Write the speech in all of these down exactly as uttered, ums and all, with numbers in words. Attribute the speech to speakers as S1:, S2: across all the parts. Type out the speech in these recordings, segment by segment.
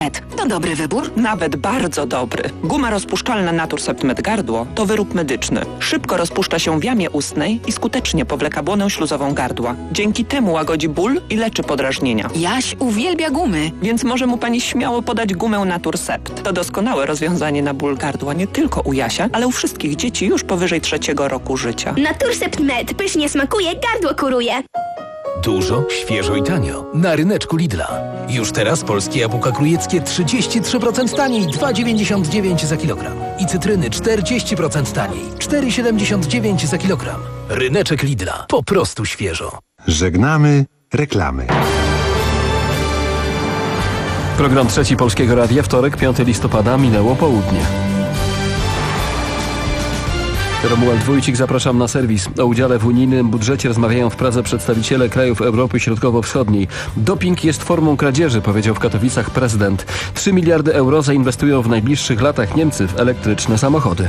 S1: To dobry wybór?
S2: Nawet bardzo dobry. Guma rozpuszczalna Naturcept Med Gardło to wyrób medyczny. Szybko rozpuszcza się w jamie ustnej i skutecznie powleka błonę śluzową gardła. Dzięki temu łagodzi ból i leczy podrażnienia.
S1: Jaś uwielbia gumy.
S2: Więc może mu pani śmiało podać gumę Naturcept. To doskonałe rozwiązanie na ból gardła nie tylko u Jasia, ale u wszystkich dzieci już powyżej trzeciego roku życia.
S3: Naturcept Med pysznie smakuje, gardło kuruje.
S4: Dużo, świeżo i tanio. Na ryneczku Lidla. Już teraz polskie jabłka krujeckie trzydzieści trzy procent taniej, dwa dziewięćdziesiąt dziewięć za kilogram. I cytryny czterdzieści procent taniej, cztery siedemdziesiąt dziewięć za kilogram. Ryneczek Lidla. Po prostu świeżo.
S5: Żegnamy reklamy.
S6: Program Trzeci Polskiego Radia, wtorek, piątego listopada, minęło południe. Romuald Wójcik, zapraszam na serwis. O udziale w unijnym budżecie rozmawiają w Pradze przedstawiciele krajów Europy Środkowo-Wschodniej. Doping jest formą kradzieży, powiedział w Katowicach prezydent. trzy miliardy euro zainwestują w najbliższych latach Niemcy w elektryczne samochody.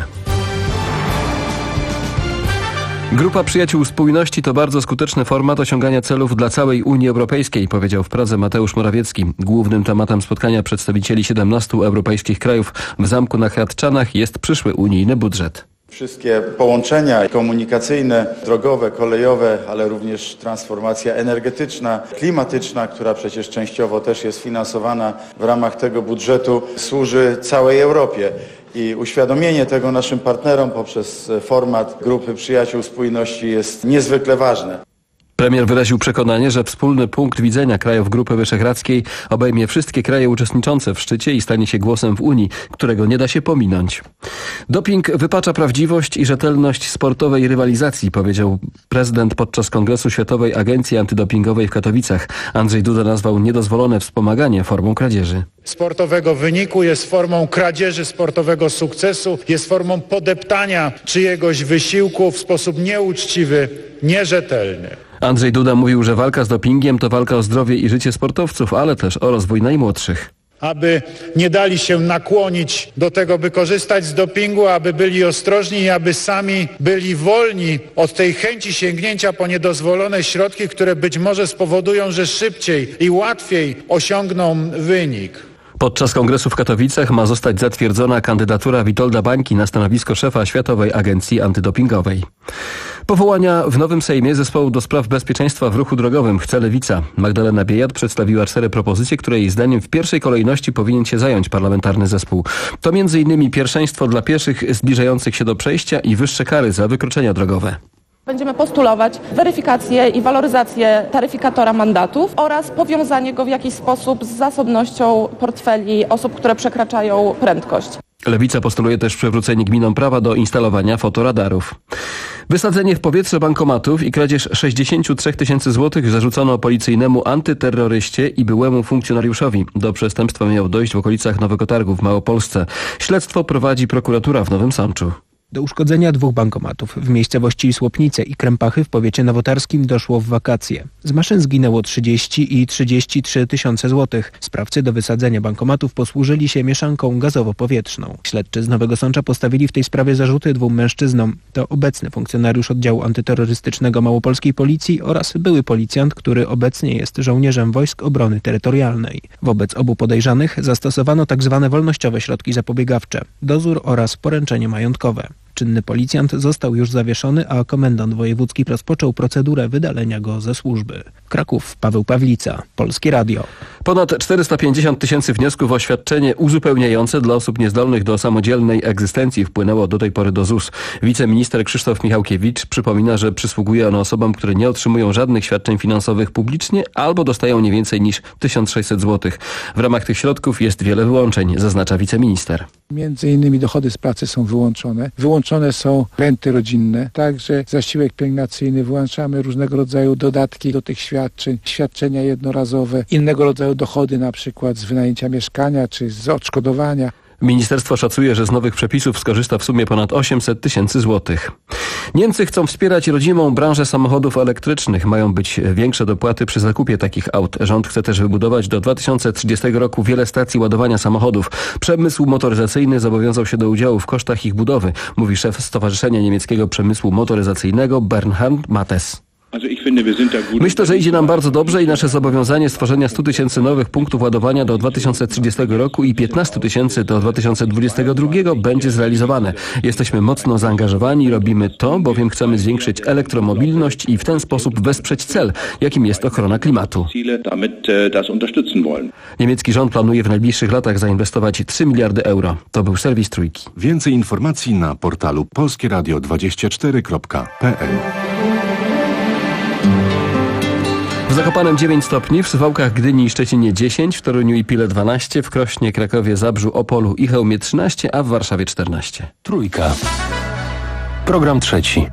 S6: Grupa Przyjaciół Spójności to bardzo skuteczny format osiągania celów dla całej Unii Europejskiej, powiedział w Pradze Mateusz Morawiecki. Głównym tematem spotkania przedstawicieli siedemnastu europejskich krajów w Zamku na Hradczanach jest przyszły unijny budżet.
S7: Wszystkie połączenia komunikacyjne, drogowe, kolejowe, ale również transformacja energetyczna, klimatyczna, która przecież częściowo też jest finansowana w ramach tego budżetu, służy całej Europie. I uświadomienie tego naszym partnerom poprzez format Grupy Przyjaciół Spójności jest niezwykle ważne.
S6: Premier wyraził przekonanie, że wspólny punkt widzenia krajów Grupy Wyszehradzkiej obejmie wszystkie kraje uczestniczące w szczycie i stanie się głosem w Unii, którego nie da się pominąć. Doping wypacza prawdziwość i rzetelność sportowej rywalizacji, powiedział prezydent podczas Kongresu Światowej Agencji Antydopingowej w Katowicach. Andrzej Duda nazwał niedozwolone wspomaganie formą kradzieży.
S8: Sportowego wyniku jest formą kradzieży sportowego sukcesu, jest formą podeptania czyjegoś wysiłku w sposób nieuczciwy, nierzetelny.
S6: Andrzej Duda mówił, że walka z dopingiem to walka o zdrowie i życie sportowców, ale też o rozwój najmłodszych.
S8: Aby nie dali się nakłonić do tego, by korzystać z dopingu, aby byli ostrożni i aby sami byli wolni od tej chęci sięgnięcia po niedozwolone środki, które być może spowodują, że szybciej i łatwiej osiągną wynik.
S6: Podczas kongresu w Katowicach ma zostać zatwierdzona kandydatura Witolda Bańki na stanowisko szefa Światowej Agencji Antydopingowej. Powołania w nowym Sejmie Zespołu do Spraw Bezpieczeństwa w Ruchu Drogowym chce Lewica. Magdalena Biejat przedstawiła cztery propozycje, które jej zdaniem w pierwszej kolejności powinien się zająć parlamentarny zespół. To między innymi pierwszeństwo dla pieszych zbliżających się do przejścia i wyższe kary za wykroczenia drogowe.
S9: Będziemy postulować weryfikację i waloryzację taryfikatora mandatów oraz powiązanie go w jakiś sposób z zasobnością portfeli osób, które przekraczają prędkość.
S6: Lewica postuluje też przywrócenie gminom prawa do instalowania fotoradarów. Wysadzenie w powietrze bankomatów i kradzież sześćdziesiąt trzy tysięcy złotych zarzucono policyjnemu antyterroryście i byłemu funkcjonariuszowi. Do przestępstwa miało dojść w okolicach Nowego Targu w Małopolsce. Śledztwo prowadzi prokuratura w Nowym Sączu.
S10: Do uszkodzenia dwóch bankomatów w miejscowości Słopnice i Krępachy w powiecie nowotarskim doszło w wakacje. Z maszyn zginęło trzydzieści i trzydzieści trzy tysiące złotych. Sprawcy do wysadzenia bankomatów posłużyli się mieszanką gazowo-powietrzną. Śledczy z Nowego Sącza postawili w tej sprawie zarzuty dwóm mężczyznom. To obecny funkcjonariusz oddziału antyterrorystycznego Małopolskiej Policji oraz były policjant, który obecnie jest żołnierzem Wojsk Obrony Terytorialnej. Wobec obu podejrzanych zastosowano tzw. wolnościowe środki zapobiegawcze, dozór oraz poręczenie majątkowe. Czynny policjant został już zawieszony, a komendant wojewódzki rozpoczął procedurę wydalenia go ze służby. Kraków, Paweł Pawlica, Polskie Radio.
S6: Ponad czterysta pięćdziesiąt tysięcy wniosków o świadczenie uzupełniające dla osób niezdolnych do samodzielnej egzystencji wpłynęło do tej pory do Z U S. Wiceminister Krzysztof Michałkiewicz przypomina, że przysługuje ono osobom, które nie otrzymują żadnych świadczeń finansowych publicznie albo dostają nie więcej niż tysiąc sześćset złotych. W ramach tych środków jest wiele wyłączeń, zaznacza wiceminister.
S11: Między innymi dochody z pracy są wyłączone. Wyłączone są renty rodzinne, także zasiłek pielęgnacyjny, wyłączamy różnego rodzaju dodatki do tych świadczeń, świadczenia jednorazowe, innego rodzaju dochody, na przykład z wynajęcia mieszkania czy z odszkodowania.
S6: Ministerstwo szacuje, że z nowych przepisów skorzysta w sumie ponad osiemset tysięcy złotych. Niemcy chcą wspierać rodzimą branżę samochodów elektrycznych. Mają być większe dopłaty przy zakupie takich aut. Rząd chce też wybudować do dwa tysiące trzydziestego roku wiele stacji ładowania samochodów. Przemysł motoryzacyjny zobowiązał się do udziału w kosztach ich budowy, mówi szef Stowarzyszenia Niemieckiego Przemysłu Motoryzacyjnego Bernhard Mattes. Myślę, że idzie nam bardzo dobrze i nasze zobowiązanie stworzenia stu tysięcy nowych punktów ładowania do dwa tysiące trzydziestego roku i piętnastu tysięcy do dwa tysiące dwudziestego drugiego będzie zrealizowane. Jesteśmy mocno zaangażowani i robimy to, bowiem chcemy zwiększyć elektromobilność i w ten sposób wesprzeć cel, jakim jest ochrona klimatu. Niemiecki rząd planuje w najbliższych latach zainwestować trzy miliardy euro. To był serwis Trójki.
S5: Więcej informacji na portalu polskie radio dwadzieścia cztery kropka p l.
S6: W Zakopanem dziewięć stopni, w Suwałkach, Gdyni i Szczecinie dziesięć, w Toruniu i Pile dwanaście, w Krośnie, Krakowie, Zabrzu, Opolu i Chełmie trzynaście, a w Warszawie czternaście.
S4: Trójka. Program trzeci.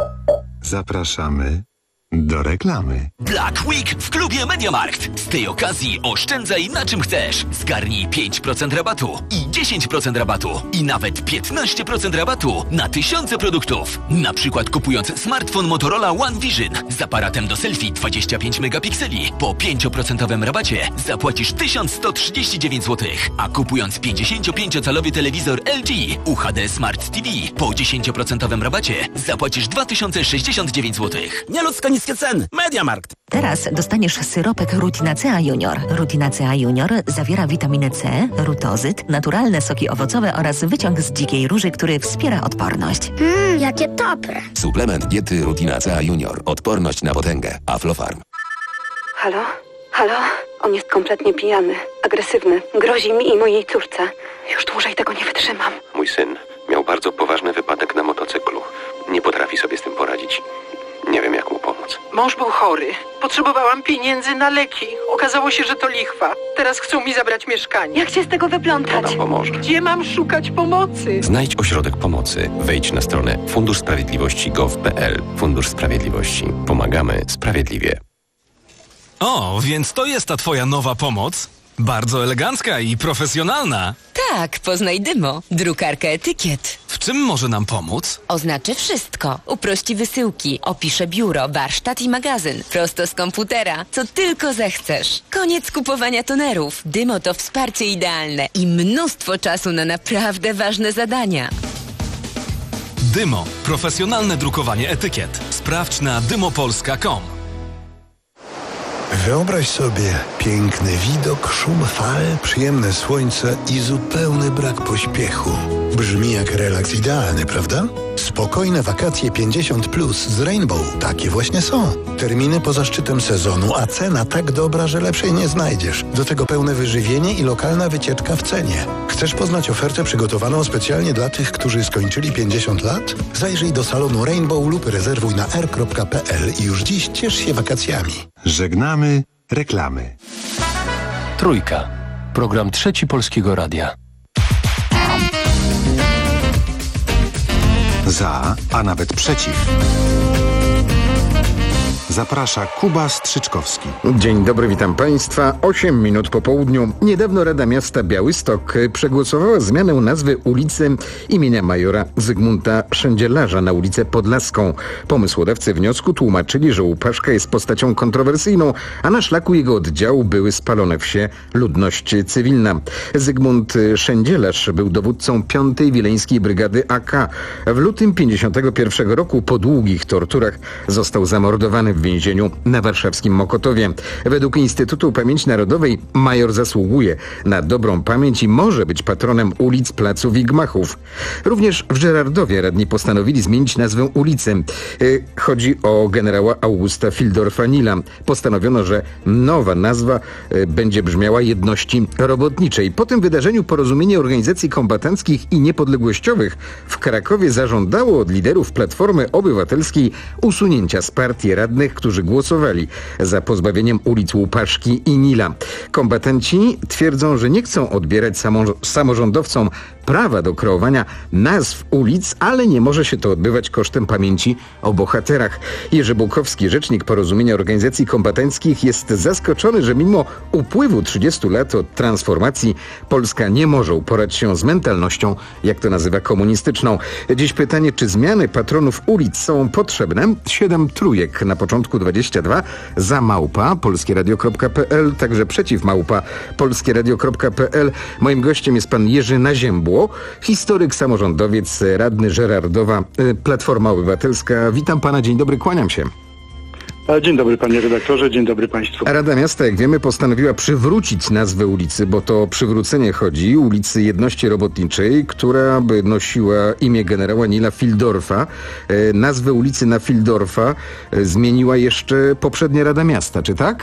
S5: Zapraszamy do reklamy.
S12: Black Week w klubie MediaMarkt. Z tej okazji oszczędzaj na czym chcesz. Zgarnij pięć procent rabatu i dziesięć procent rabatu i nawet piętnaście procent rabatu na tysiące produktów. Na przykład kupując smartfon Motorola One Vision z aparatem do selfie dwadzieścia pięć megapikseli po pięć procent rabacie zapłacisz tysiąc sto trzydzieści dziewięć złotych, a kupując pięćdziesięciopięciocalowy telewizor L G U H D Smart T V po dziesięć procent rabacie zapłacisz dwa tysiące sześćdziesiąt dziewięć złotych.
S13: Nieludzko niskie ceny. MediaMarkt.
S14: Teraz dostaniesz syropek Rutinacea Junior. Rutinacea Junior zawiera witaminę C, rutozyt, naturalne soki owocowe oraz wyciąg z dzikiej róży, który wspiera odporność.
S3: Mmm, jakie dobre.
S15: Suplement diety Rutinacea Junior. Odporność na potęgę. Aflofarm.
S16: Halo? Halo? On jest kompletnie pijany, agresywny. Grozi mi i mojej córce. Już dłużej tego nie wytrzymam.
S17: Mój syn miał bardzo poważny wypadek na motocyklu. Nie potrafi sobie z tym poradzić. Nie wiem, jak mu pomóc.
S18: Mąż był chory. Potrzebowałam pieniędzy na leki. Okazało się, że to lichwa. Teraz chcą mi zabrać mieszkanie.
S16: Jak się z tego wyplątać?
S17: To nam pomoże.
S18: Gdzie mam szukać pomocy?
S17: Znajdź ośrodek pomocy. Wejdź na stronę fundusz sprawiedliwości kropka gov kropka p l. Fundusz Sprawiedliwości. Pomagamy sprawiedliwie.
S19: O, więc to jest ta twoja nowa pomoc? Bardzo elegancka i profesjonalna.
S20: Tak, poznaj Dymo, drukarkę etykiet.
S19: W czym może nam pomóc?
S20: Oznaczy wszystko. Uprości wysyłki, opisze biuro, warsztat i magazyn. Prosto z komputera, co tylko zechcesz. Koniec kupowania tonerów. Dymo to wsparcie idealne i mnóstwo czasu na naprawdę ważne zadania.
S19: Dymo. Profesjonalne drukowanie etykiet. Sprawdź na dymopolska kropka com.
S21: Wyobraź sobie piękny widok, szum fal, przyjemne słońce i zupełny brak pośpiechu. Brzmi jak relaks idealny, prawda? Spokojne wakacje pięćdziesiąt plus z Rainbow. Takie właśnie są. Terminy poza szczytem sezonu, a cena tak dobra, że lepszej nie znajdziesz. Do tego pełne wyżywienie i lokalna wycieczka w cenie. Chcesz poznać ofertę przygotowaną specjalnie dla tych, którzy skończyli pięćdziesiąt lat? Zajrzyj do salonu Rainbow lub rezerwuj na r kropka p l i już dziś ciesz się wakacjami.
S5: Żegnamy reklamy.
S4: Trójka. Program trzeci Polskiego Radia.
S5: Za, a nawet przeciw. Zaprasza Kuba Strzyczkowski.
S22: Dzień dobry, witam Państwa. osiem minut po południu. Niedawno Rada Miasta Białystok przegłosowała zmianę nazwy ulicy imienia majora Zygmunta Szędzielarza na ulicę Podlaską. Pomysłodawcy wniosku tłumaczyli, że Łupaszka jest postacią kontrowersyjną, a na szlaku jego oddziału były spalone wsie, ludność cywilna. Zygmunt Szędzielarz był dowódcą piątej Wileńskiej Brygady A K. W lutym pięćdziesiątego pierwszego roku po długich torturach został zamordowany w więzieniu na warszawskim Mokotowie. Według Instytutu Pamięci Narodowej major zasługuje na dobrą pamięć i może być patronem ulic, placów i gmachów. Również w Żerardowie radni postanowili zmienić nazwę ulicy. Chodzi o generała Augusta Fildorfa-Nila. Postanowiono, że nowa nazwa będzie brzmiała Jedności Robotniczej. Po tym wydarzeniu Porozumienie Organizacji Kombatanckich i Niepodległościowych w Krakowie zażądało od liderów Platformy Obywatelskiej usunięcia z partii radnych, którzy głosowali za pozbawieniem ulic Łupaszki i Nila. Kombatanci twierdzą, że nie chcą odbierać samo- samorządowcom prawa do kreowania nazw ulic, ale nie może się to odbywać kosztem pamięci o bohaterach. Jerzy Bułkowski, rzecznik Porozumienia Organizacji Kombatanckich, jest zaskoczony, że mimo upływu trzydziestu lat od transformacji Polska nie może uporać się z mentalnością, jak to nazywa, komunistyczną. Dziś pytanie, czy zmiany patronów ulic są potrzebne? Siedem trójek na początku dwadzieścia dwa, za małpa polskieradio kropka p l, także przeciw małpa polskieradio kropka p l. Moim gościem jest pan Jerzy Naziębło, historyk, samorządowiec, radny Żerardowa, Platforma Obywatelska. Witam pana, dzień dobry, kłaniam się.
S1: Dzień dobry panie redaktorze, dzień dobry państwu.
S22: Rada Miasta, jak wiemy, postanowiła przywrócić nazwę ulicy, bo to o przywrócenie chodzi, ulicy Jedności Robotniczej, która by nosiła imię generała Nila Fildorfa. E, nazwę ulicy na Fildorfa e, zmieniła jeszcze poprzednia Rada Miasta, czy tak?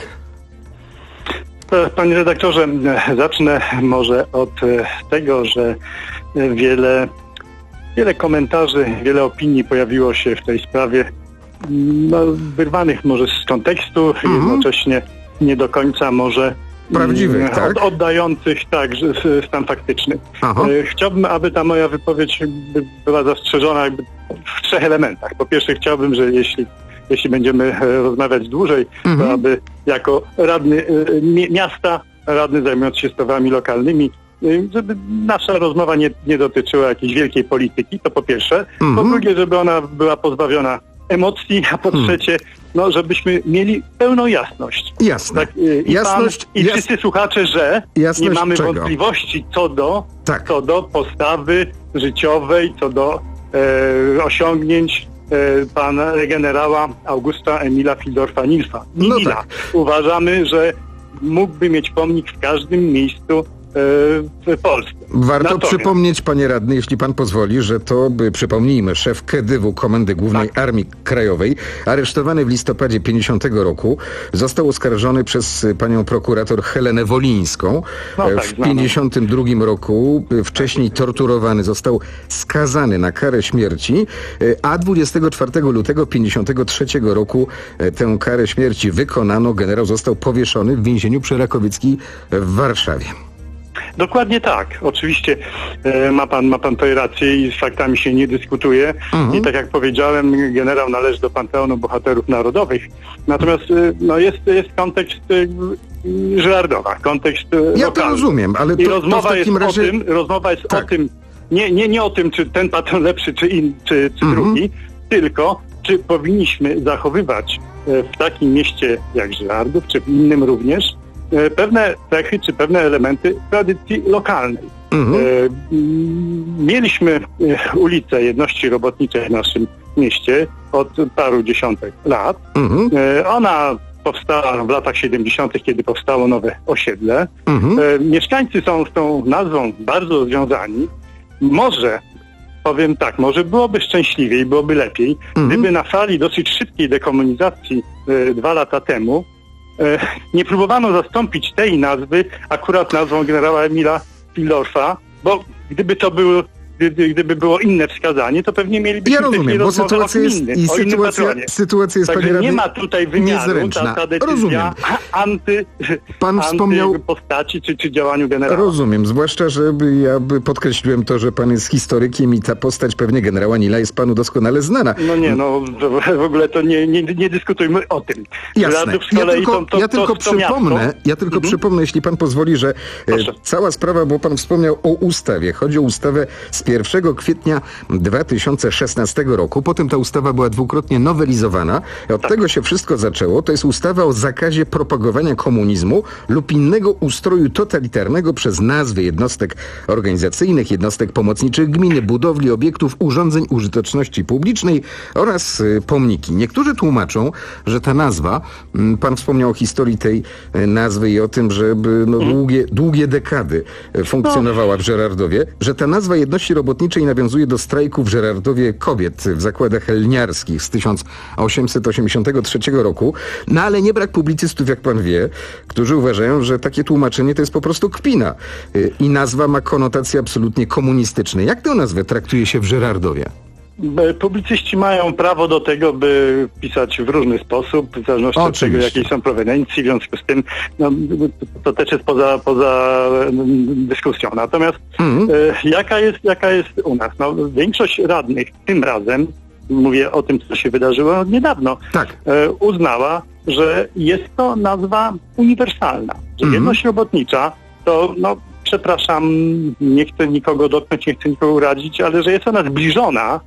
S1: Panie redaktorze, zacznę może od tego, że wiele, wiele komentarzy, wiele opinii pojawiło się w tej sprawie, no, wyrwanych może z kontekstu, mhm. jednocześnie nie do końca może
S22: prawdziwych,
S1: od,
S22: tak?
S1: oddających tak, stan faktyczny.
S22: Aha.
S1: Chciałbym, aby ta moja wypowiedź była zastrzeżona jakby w trzech elementach. Po pierwsze, chciałbym, że jeśli jeśli będziemy rozmawiać dłużej, mhm. to aby jako radny miasta, radny zajmujący się sprawami lokalnymi, żeby nasza rozmowa nie, nie dotyczyła jakiejś wielkiej polityki, to po pierwsze. Mhm. Po drugie, żeby ona była pozbawiona emocji, a po mhm. trzecie, no, żebyśmy mieli pełną jasność.
S22: Jasne.
S1: Tak, i
S22: jasność,
S1: pan, i wszyscy jas... słuchacze, że
S22: jasność
S1: nie mamy
S22: czego?
S1: wątpliwości co do,
S22: tak.
S1: co do postawy życiowej, co do e, osiągnięć pana generała Augusta Emila Fildorfa Nilfa.
S22: No
S1: Nila.
S22: tak.
S1: Uważamy, że mógłby mieć pomnik w każdym miejscu w Polsce.
S22: Warto
S1: Natomiast...
S22: przypomnieć, panie radny, jeśli pan pozwoli, że to, by, przypomnijmy, szef K E D Y W Komendy Głównej tak. Armii Krajowej, aresztowany w listopadzie pięćdziesiątego roku, został oskarżony przez panią prokurator Helenę Wolińską.
S1: No tak,
S22: w pięćdziesiątym drugim roku wcześniej torturowany, został skazany na karę śmierci, a dwudziestego czwartego lutego pięćdziesiątego trzeciego roku tę karę śmierci wykonano. Generał został powieszony w więzieniu przy Rakowieckiej w Warszawie.
S1: Dokładnie tak. Oczywiście e, ma pan ma pan tutaj rację i z faktami się nie dyskutuje. Mhm. I tak jak powiedziałem, generał należy do Panteonu Bohaterów Narodowych. Natomiast e, no jest, jest kontekst e, Żyrardowa, kontekst e,
S22: Ja
S1: lokalny.
S22: to rozumiem, ale to,
S1: I rozmowa
S22: to w takim
S1: jest
S22: razie...
S1: o tym, rozmowa jest
S22: tak.
S1: o tym, nie, nie, nie o tym, czy ten patron lepszy, czy, in, czy, czy mhm. drugi, tylko czy powinniśmy zachowywać e, w takim mieście jak Żyrardów, czy w innym również, pewne cechy czy pewne elementy tradycji lokalnej. Mhm. Mieliśmy ulicę Jedności Robotniczej w naszym mieście od paru dziesiątek lat. Mhm. Ona powstała w latach siedemdziesiątych, kiedy powstało nowe osiedle. Mhm. Mieszkańcy są z tą nazwą bardzo związani. Może, powiem tak, może byłoby szczęśliwiej, byłoby lepiej, mhm. gdyby na fali dosyć szybkiej dekomunizacji dwa lata temu nie próbowano zastąpić tej nazwy akurat nazwą generała Emila Fildorfa, bo gdyby to było, gdyby, gdyby było inne wskazanie, to pewnie mielibyśmy
S22: ja rozumiem, bo sytuacja jest,
S1: inny,
S22: i sytuacja, sytuacja jest,
S1: Także
S22: panie radny,
S1: nie ma tutaj wymiaru, ta, ta decyzja
S22: rozumiem.
S1: anty,
S22: pan
S1: anty
S22: wspomniał
S1: postaci czy, czy działaniu generała.
S22: Rozumiem, zwłaszcza, że ja by podkreśliłem to, że pan jest historykiem i ta postać pewnie generała Nila jest panu doskonale znana.
S1: No nie, no w ogóle to nie, nie, nie dyskutujmy o tym.
S22: Jasne. Ja tylko,
S1: to, to,
S22: ja tylko
S1: to, to
S22: przypomnę, ja tylko mhm. przypomnę, jeśli pan pozwoli, że e, cała sprawa, bo pan wspomniał o ustawie. Chodzi o ustawę z pierwszego kwietnia dwa tysiące szesnastego roku. Potem ta ustawa była dwukrotnie nowelizowana. Od tak. tego się wszystko zaczęło. To jest ustawa o zakazie propagowania komunizmu lub innego ustroju totalitarnego przez nazwy jednostek organizacyjnych, jednostek pomocniczych gminy, budowli, obiektów, urządzeń użyteczności publicznej oraz y, pomniki. Niektórzy tłumaczą, że ta nazwa, y, pan wspomniał o historii tej y, nazwy i o tym, że no, mhm. długie, długie dekady y, funkcjonowała w Żyrardowie, że ta nazwa Jedności Robotniczej nawiązuje do strajku w Żyrardowie kobiet w zakładach lniarskich z tysiąc osiemset osiemdziesiątego trzeciego roku. No ale nie brak publicystów, jak pan wie, którzy uważają, że takie tłumaczenie to jest po prostu kpina. Y, I nazwa ma konotacje absolutnie komunistyczne. Jak tę nazwę traktuje się w Żyrardowie?
S1: Publicyści mają prawo do tego, by pisać w różny sposób, w zależności Oczywiście. od tego, jakiej są proweniencje, w związku z tym no, to też jest poza, poza dyskusją. Natomiast mm. e, jaka jest, jaka jest u nas? No, większość radnych tym razem, mówię o tym, co się wydarzyło niedawno,
S22: tak.
S1: e, uznała, że jest to nazwa uniwersalna, że mm. jedność robotnicza to, no przepraszam, nie chcę nikogo dotknąć, nie chcę nikogo urazić, ale że jest ona zbliżona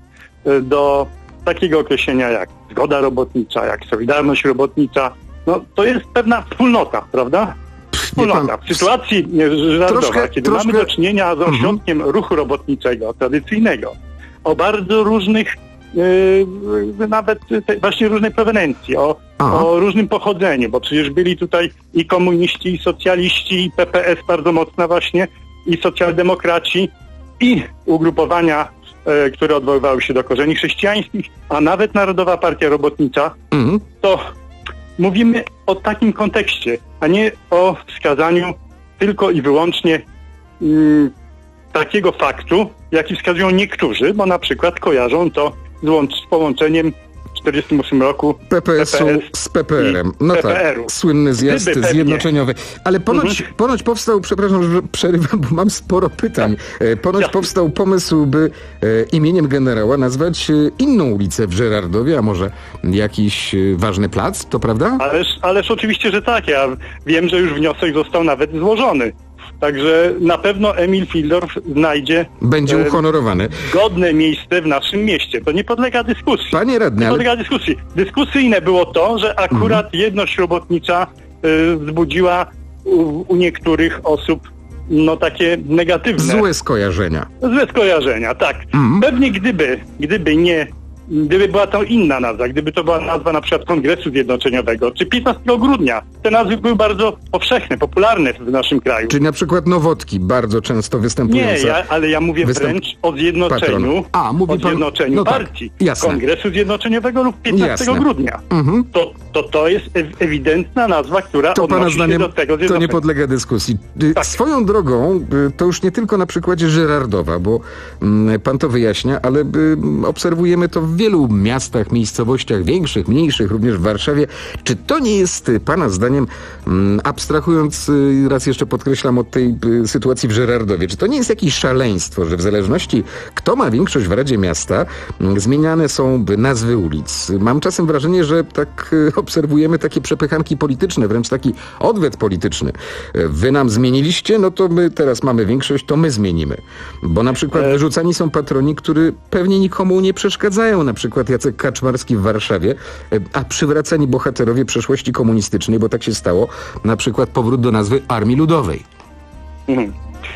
S1: do takiego określenia jak zgoda robotnicza, jak solidarność robotnicza, no to jest pewna wspólnota, prawda? Wspólnota. W sytuacji Żyrardowa, kiedy troszkę... mamy do czynienia z ośrodkiem mhm. ruchu robotniczego, tradycyjnego, o bardzo różnych, yy, nawet te, właśnie różnej prowenencji, o Aha. o różnym pochodzeniu, bo przecież byli tutaj i komuniści, i socjaliści, i P P S bardzo mocna właśnie, i socjaldemokraci, i ugrupowania, e, które odwoływały się do korzeni chrześcijańskich, a nawet Narodowa Partia Robotnicza, mhm. to mówimy o takim kontekście, a nie o wskazaniu tylko i wyłącznie mm, takiego faktu, jaki wskazują niektórzy, bo na przykład kojarzą to z, łącz, z połączeniem w czterdziestym ósmym roku
S22: P P S-u P P S z P P R-em. No
S1: P P R-u.
S22: Tak, słynny zjazd
S1: Gdyby
S22: zjednoczeniowy. Ale ponoć,
S1: mhm.
S22: ponoć powstał, przepraszam, że przerywam, bo mam sporo pytań. Ponoć ja. powstał pomysł, by e, imieniem generała nazwać e, inną ulicę w Żyrardowie, a może jakiś e, ważny plac, to prawda?
S1: Ależ, ależ oczywiście, że tak. Ja wiem, że już wniosek został nawet złożony. Także na pewno Emil Fildorf znajdzie...
S22: Będzie uhonorowany.
S1: ...godne miejsce w naszym mieście. To nie podlega dyskusji.
S22: Panie radny,
S1: nie podlega ale... dyskusji. Dyskusyjne było to, że akurat mhm. jedność robotnicza y, wzbudziła u, u niektórych osób no takie negatywne...
S22: Złe skojarzenia.
S1: Złe skojarzenia, tak.
S22: Mhm.
S1: Pewnie gdyby, gdyby nie... Gdyby była to inna nazwa, gdyby to była nazwa na przykład Kongresu Zjednoczeniowego, czy piętnastego grudnia, te nazwy były bardzo powszechne, popularne w naszym kraju.
S22: Czyli na przykład Nowotki, bardzo często występująca.
S1: Nie, ja, ale ja mówię
S22: występ...
S1: wręcz o zjednoczeniu,
S22: A, mówi
S1: o
S22: pan...
S1: zjednoczeniu
S22: no
S1: partii.
S22: Tak,
S1: Kongresu Zjednoczeniowego lub piętnastego
S22: jasne.
S1: grudnia.
S22: Mhm.
S1: To, to to jest ewidentna nazwa, która
S22: to
S1: odnosi
S22: pana zdaniem,
S1: się do tego zjednoczenia.
S22: To nie podlega dyskusji.
S1: Tak.
S22: Swoją drogą, to już nie tylko na przykładzie Żyrardowa, bo pan to wyjaśnia, ale obserwujemy to w wielu miastach, miejscowościach większych, mniejszych, również w Warszawie. Czy to nie jest pana zdaniem, abstrahując, raz jeszcze podkreślam, od tej sytuacji w Żyrardowie, czy to nie jest jakieś szaleństwo, że w zależności kto ma większość w Radzie Miasta, zmieniane są nazwy ulic? Mam czasem wrażenie, że tak obserwujemy takie przepychanki polityczne, wręcz taki odwet polityczny. Wy nam zmieniliście, no to my teraz mamy większość, to my zmienimy. Bo na przykład wyrzucani są patroni, którzy pewnie nikomu nie przeszkadzają, na przykład Jacek Kaczmarski w Warszawie, a przywracani bohaterowie przeszłości komunistycznej, bo tak się stało, na przykład powrót do nazwy Armii Ludowej.
S1: Mhm.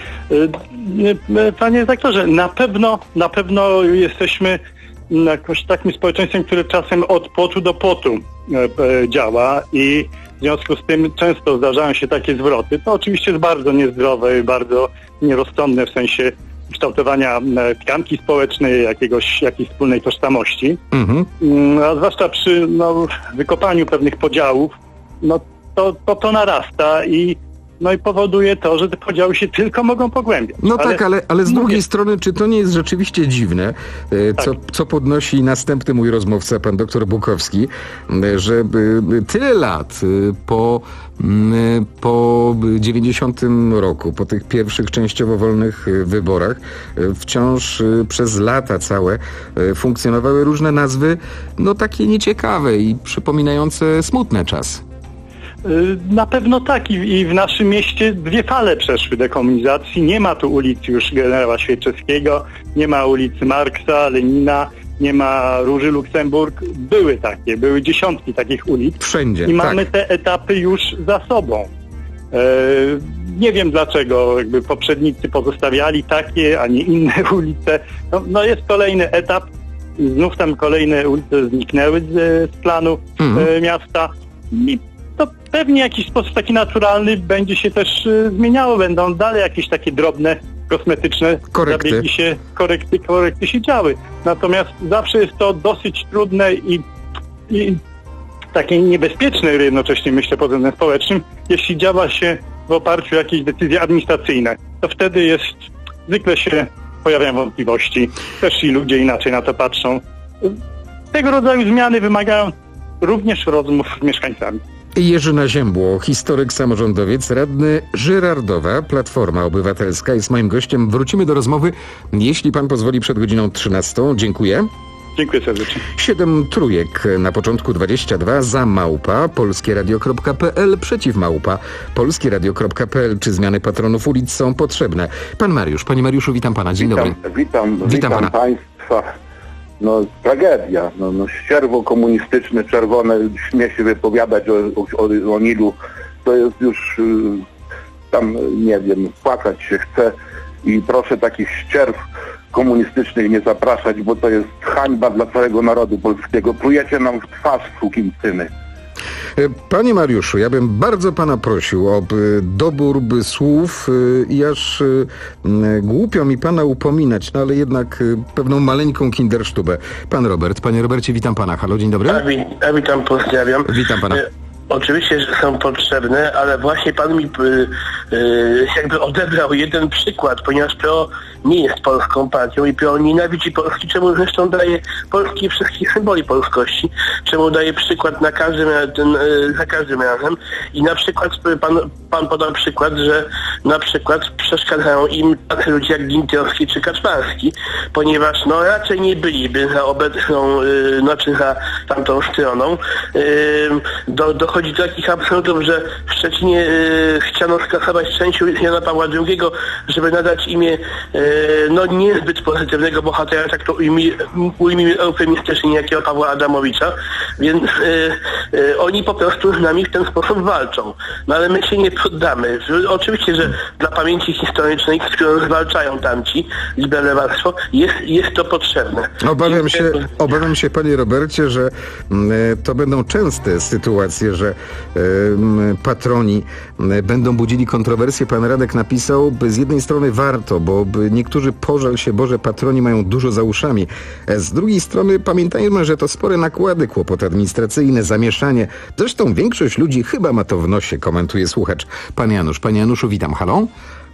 S1: Panie redaktorze, na pewno, na pewno jesteśmy jakoś takim społeczeństwem, które czasem od płotu do płotu działa i w związku z tym często zdarzają się takie zwroty. To oczywiście jest bardzo niezdrowe i bardzo nierozsądne w sensie kształtowania tkanki społecznej, jakiegoś, jakiejś wspólnej tożsamości. Mhm. A zwłaszcza przy no, wykopaniu pewnych podziałów, no to to, to narasta i no i powoduje to, że te podziały się tylko mogą pogłębiać.
S22: No ale, tak, ale, ale z
S1: mówię...
S22: drugiej strony, czy to nie jest rzeczywiście dziwne, co, tak. co podnosi następny mój rozmówca, pan doktor Bukowski, że tyle lat po, po dziewięćdziesiątym roku, po tych pierwszych częściowo wolnych wyborach, wciąż przez lata całe funkcjonowały różne nazwy, no takie nieciekawe i przypominające smutne czasy.
S1: Na pewno tak i, i w naszym mieście dwie fale przeszły dekomunizacji. Nie ma tu ulicy już generała Świerczewskiego, nie ma ulicy Marksa, Lenina, nie ma Róży Luksemburg. Były takie, były dziesiątki takich ulic.
S22: Wszędzie,
S1: I mamy
S22: tak.
S1: te etapy już za sobą. E, nie wiem dlaczego jakby poprzednicy pozostawiali takie, a nie inne ulice. No, no jest kolejny etap. Znów tam kolejne ulice zniknęły z, z planu mhm. e, miasta. I to pewnie w jakiś sposób taki naturalny będzie się też y, zmieniało. Będą dalej jakieś takie drobne, kosmetyczne
S22: korekty.
S1: zabiegi się, korekty, korekty się działy. Natomiast zawsze jest to dosyć trudne i, i takie niebezpieczne jednocześnie, myślę, pod względem społecznym. Jeśli działa się w oparciu o jakieś decyzje administracyjne, to wtedy jest, zwykle się pojawiają wątpliwości. Też i ludzie inaczej na to patrzą. Tego rodzaju zmiany wymagają również rozmów z mieszkańcami.
S22: Jerzy Naziębło, historyk, samorządowiec, radny Żyrardowa, Platforma Obywatelska jest moim gościem. Wrócimy do rozmowy, jeśli pan pozwoli, przed godziną trzynastą. Dziękuję.
S1: Dziękuję serdecznie.
S22: Siedem trójek na początku dwadzieścia dwa, za małpa polskieradio kropka p l, przeciw małpa polskieradio kropka p l. Czy zmiany patronów ulic są potrzebne? Pan Mariusz. Panie Mariuszu, witam pana. Dzień
S2: witam,
S22: dobry.
S2: Witam, witam,
S22: witam pana.
S2: państwa. No tragedia. No, no ścierwo komunistyczne, czerwone, śmie się wypowiadać o, o, o Nilu. To jest już y, tam, nie wiem, płakać się chce i proszę takich ścierw komunistycznych nie zapraszać, bo to jest hańba dla całego narodu polskiego. Plujecie nam w twarz, sukinsyny.
S22: Panie Mariuszu, ja bym bardzo pana prosił o dobór słów i aż głupio mi pana upominać, no ale jednak pewną maleńką kindersztubę. Pan Robert. Panie Robercie, witam pana. Halo, dzień dobry.
S7: A, wi- a witam, pozdrawiam.
S22: Witam pana.
S7: E, oczywiście, że są potrzebne, ale właśnie pan mi y, y, jakby odebrał jeden przykład, ponieważ P O nie jest polską partią i P O nienawidzi Polski, czemu zresztą daje Polski wszystkich symboli polskości, czemu daje przykład na każdym, ten, y, za każdym razem i na przykład pan, pan podał przykład, że na przykład przeszkadzają im tacy ludzie jak Ginterowski czy Kaczmarski, ponieważ no raczej nie byliby za obecną, y, znaczy za tamtą stroną. Y, do, dochodzi do takich absurdów, że w Szczecinie y, chciano skasować część ulicy Jana Pawła drugiego, żeby nadać imię y, no niezbyt pozytywnego bohatera, tak to ujmijmy, ujmijmy eufemistycznie, niejakiego Pawła Adamowicza, więc y, y, oni po prostu z nami w ten sposób walczą. No ale my się nie poddamy. Oczywiście, że dla pamięci historycznej, z którą zwalczają tamci, liberalstwo, jest, jest to potrzebne.
S22: Obawiam się, obawiam się, panie Robercie, że y, to będą częste sytuacje, że y, patroni y, będą budzili kontrowersje. Pan Radek napisał, by z jednej strony warto, bo niektórzy, pożal się Boże, patroni mają dużo za uszami. Z drugiej strony pamiętajmy, że to spore nakłady, kłopoty administracyjne, zamieszanie. Zresztą większość ludzi chyba ma to w nosie, komentuje słuchacz. Pan Janusz. Panie Januszu, witam. Halo?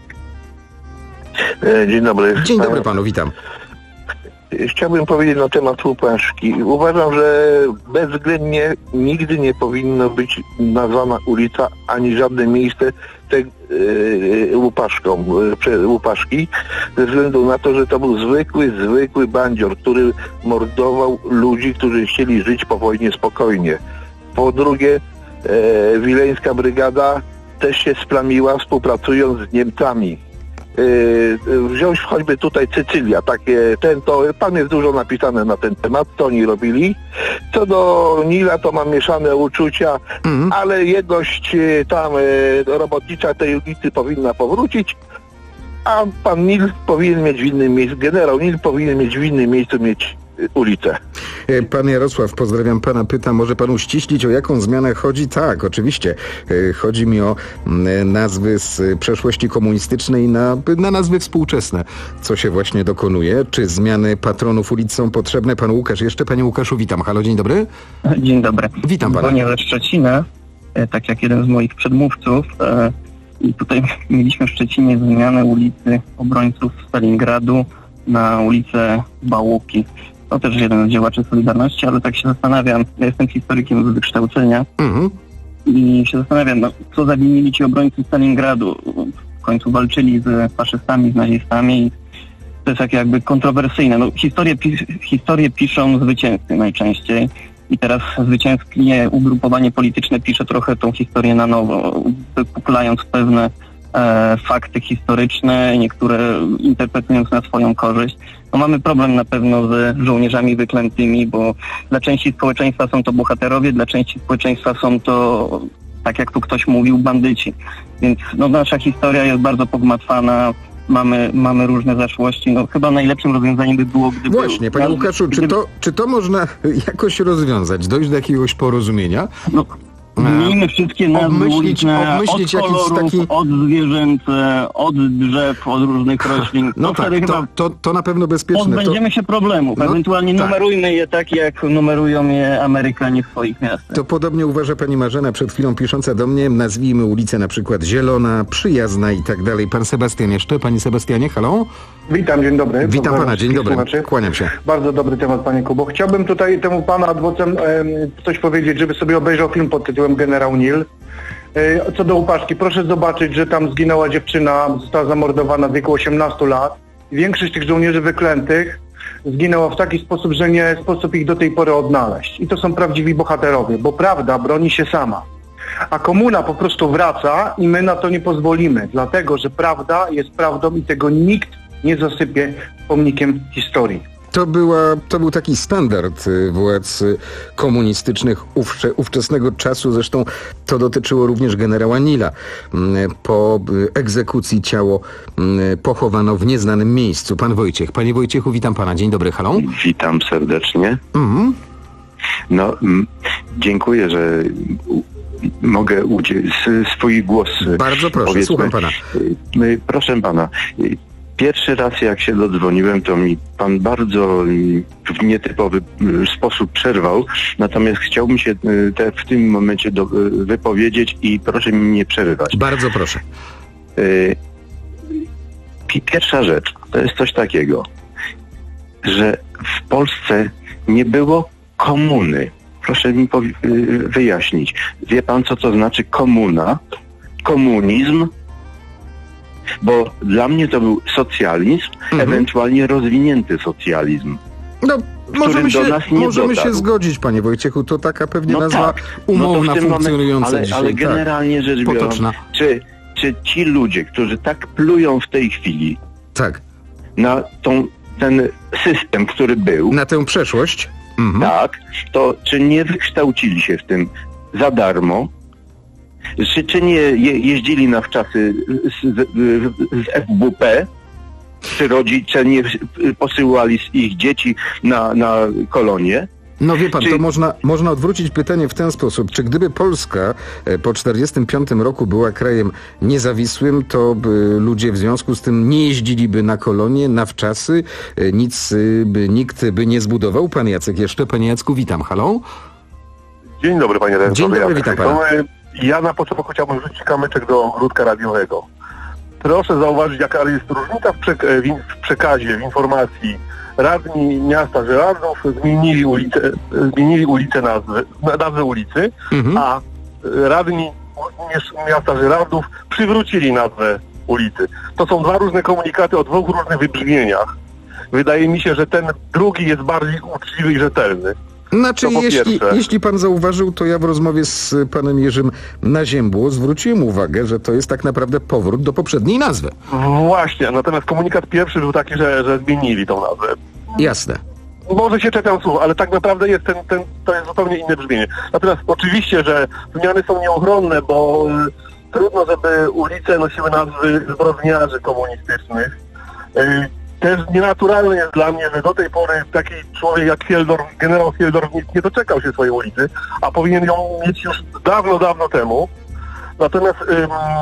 S8: Dzień dobry.
S22: Dzień dobry panu, witam.
S8: Chciałbym powiedzieć na temat Łupaszki. Uważam, że bezwzględnie nigdy nie powinno być nazwana ulica ani żadne miejsce te, yy, Łupaszką, yy, Łupaszki, ze względu na to, że to był zwykły, zwykły bandzior, który mordował ludzi, którzy chcieli żyć po wojnie spokojnie. Po drugie, yy, Wileńska Brygada też się splamiła, współpracując z Niemcami. Yy, wziąć choćby tutaj Cecylia, takie, ten to, pan jest dużo napisane na ten temat, co oni robili. Co do Nila, to mam mieszane uczucia, mm. ale jedność tam yy, robotnicza tej ulicy powinna powrócić, a pan Nil powinien mieć w innym miejscu, generał Nil powinien mieć w innym miejscu mieć ulicę.
S22: Pan Jarosław, pozdrawiam pana, pyta, może pan uściślić, o jaką zmianę chodzi? Tak, oczywiście. Chodzi mi o nazwy z przeszłości komunistycznej na, na nazwy współczesne. Co się właśnie dokonuje? Czy zmiany patronów ulic są potrzebne? Pan Łukasz jeszcze. Panie Łukaszu, witam. Halo, dzień dobry.
S23: Dzień dobry.
S22: Witam pana.
S23: Dzwonię ze Szczecina, tak jak jeden z moich przedmówców. I tutaj mieliśmy w Szczecinie zmianę ulicy Obrońców Stalingradu na ulicę Bałuki. To też jeden z działaczy Solidarności, ale tak się zastanawiam, ja jestem historykiem z wykształcenia mhm. i się zastanawiam, no, co zawinili ci obrońcy Stalingradu. W końcu walczyli z faszystami, z nazistami i to jest jakby kontrowersyjne. No, historię, historię piszą zwycięzcy najczęściej i teraz zwycięskie ugrupowanie polityczne pisze trochę tą historię na nowo, wypuklając pewne e, fakty historyczne, niektóre interpretując na swoją korzyść. No mamy problem na pewno z żołnierzami wyklętymi, bo dla części społeczeństwa są to bohaterowie, dla części społeczeństwa są to, tak jak tu ktoś mówił, bandyci. Więc no, nasza historia jest bardzo pogmatwana, mamy, mamy różne zaszłości. No, chyba najlepszym rozwiązaniem by było, gdyby...
S22: Właśnie, panie Łukaszu, gdyby... czy, to, czy to można jakoś rozwiązać, dojść do jakiegoś porozumienia?
S23: No. Wymienimy wszystkie nazwy
S22: obmyślić,
S23: uliczne,
S22: obmyślić
S23: od kolorów,
S22: taki...
S23: od zwierzęce, od drzew, od różnych roślin.
S22: No tak, to, to, to na pewno bezpieczne.
S23: Pozbędziemy
S22: to...
S23: się problemów.
S22: No,
S23: Ewentualnie
S22: tak.
S23: numerujmy je tak, jak numerują je Amerykanie w swoich miastach.
S22: To podobnie uważa pani Marzena, przed chwilą pisząca do mnie. Nazwijmy ulicę na przykład Zielona, Przyjazna i tak dalej. Pan Sebastian jeszcze. Panie Sebastianie, halo?
S24: Witam, dzień dobry.
S22: Witam pana, dzień dobry. Słuchaczy. Kłaniam się.
S24: Bardzo dobry temat, panie Kubo. Chciałbym tutaj temu pana adwocem e, coś powiedzieć, żeby sobie obejrzał film pod tytułem Generał Nil. E, co do Łupaszki, proszę zobaczyć, że tam zginęła dziewczyna, została zamordowana w wieku osiemnastu lat. Większość tych żołnierzy wyklętych zginęła w taki sposób, że nie sposób ich do tej pory odnaleźć. I to są prawdziwi bohaterowie, bo prawda broni się sama. A komuna po prostu wraca i my na to nie pozwolimy, dlatego że prawda jest prawdą i tego nikt nie zasypie pomnikiem historii.
S22: To, była, to był taki standard władz komunistycznych ówcze, ówczesnego czasu. Zresztą to dotyczyło również generała Nila. Po egzekucji ciało pochowano w nieznanym miejscu. Pan Wojciech. Panie Wojciechu, witam pana. Dzień dobry, halo.
S25: Witam serdecznie. Mhm.
S6: No, m, dziękuję, że u, mogę udzielić swój głos.
S22: Bardzo proszę, słucham pana.
S6: Y, proszę pana, y, pierwszy raz jak się dodzwoniłem, to mi pan bardzo y, w nietypowy y, sposób przerwał, natomiast chciałbym się y, te, w tym momencie do, y, wypowiedzieć i proszę mi nie przerywać.
S22: Bardzo proszę.
S6: Y, Pierwsza rzecz, to jest coś takiego, że w Polsce nie było komuny. Proszę mi powi- wyjaśnić. Wie pan, co to znaczy komuna? Komunizm? Bo dla mnie to był socjalizm, mhm. ewentualnie rozwinięty socjalizm.
S22: No, możemy, się,
S6: do nas nie
S22: możemy
S6: dotarł.
S22: się zgodzić, panie Wojciechu, to taka pewnie
S6: no
S22: nazwa
S6: tak.
S22: umowna,
S6: no
S22: funkcjonująca
S6: moment, ale,
S22: dzisiaj.
S6: ale generalnie
S22: tak.
S6: rzecz biorąc,
S22: Potoczna.
S6: czy, czy ci ludzie, którzy tak plują w tej chwili
S22: tak.
S6: na tą, ten system, który był,
S22: na tę przeszłość,
S6: mhm. tak, to czy nie wykształcili się w tym za darmo? Czy, czy nie je, jeździli na wczasy z, z, z F W P? Czy rodzice nie posyłali ich dzieci na, na kolonie?
S22: No wie pan,
S6: Czy...
S22: to można, można odwrócić pytanie w ten sposób. Czy gdyby Polska po czterdziestym piątym roku była krajem niezawisłym, to by ludzie w związku z tym nie jeździliby na kolonie, na wczasy, nic by nikt by nie zbudował? Pan Jacek jeszcze. Panie Jacku, witam. Halo?
S9: Dzień dobry, panie redaktorze.
S22: Dzień dobry, witam pana.
S9: Ja na początku chciałbym rzucić kamyczek do ogródka radiowego. Proszę zauważyć, jaka jest różnica w, przek- w przekazie, w informacji. Radni miasta Żyrardów zmienili ulicę, zmienili ulicę nazwy, nazwę ulicy, mhm. a radni miasta Żyrardów przywrócili nazwę ulicy. To są dwa różne komunikaty o dwóch różnych wybrzmieniach. Wydaje mi się, że ten drugi jest bardziej uczciwy i rzetelny.
S22: Znaczy, jeśli, jeśli pan zauważył, to ja w rozmowie z panem Jerzym Naziębło zwróciłem uwagę, że to jest tak naprawdę powrót do poprzedniej nazwy.
S9: Właśnie, natomiast komunikat pierwszy był taki, że, że zmienili tą nazwę.
S22: Jasne.
S9: Może się czepiam słów, ale tak naprawdę jest ten, ten, to jest zupełnie inne brzmienie. Natomiast oczywiście, że zmiany są nieuchronne, bo y, trudno, żeby ulice nosiły nazwy zbrodniarzy komunistycznych. Y, Też nienaturalne jest dla mnie, że do tej pory taki człowiek jak Fieldorf, generał Fieldorf nie, nie doczekał się swojej ulicy, a powinien ją mieć już dawno, dawno temu. Natomiast ym,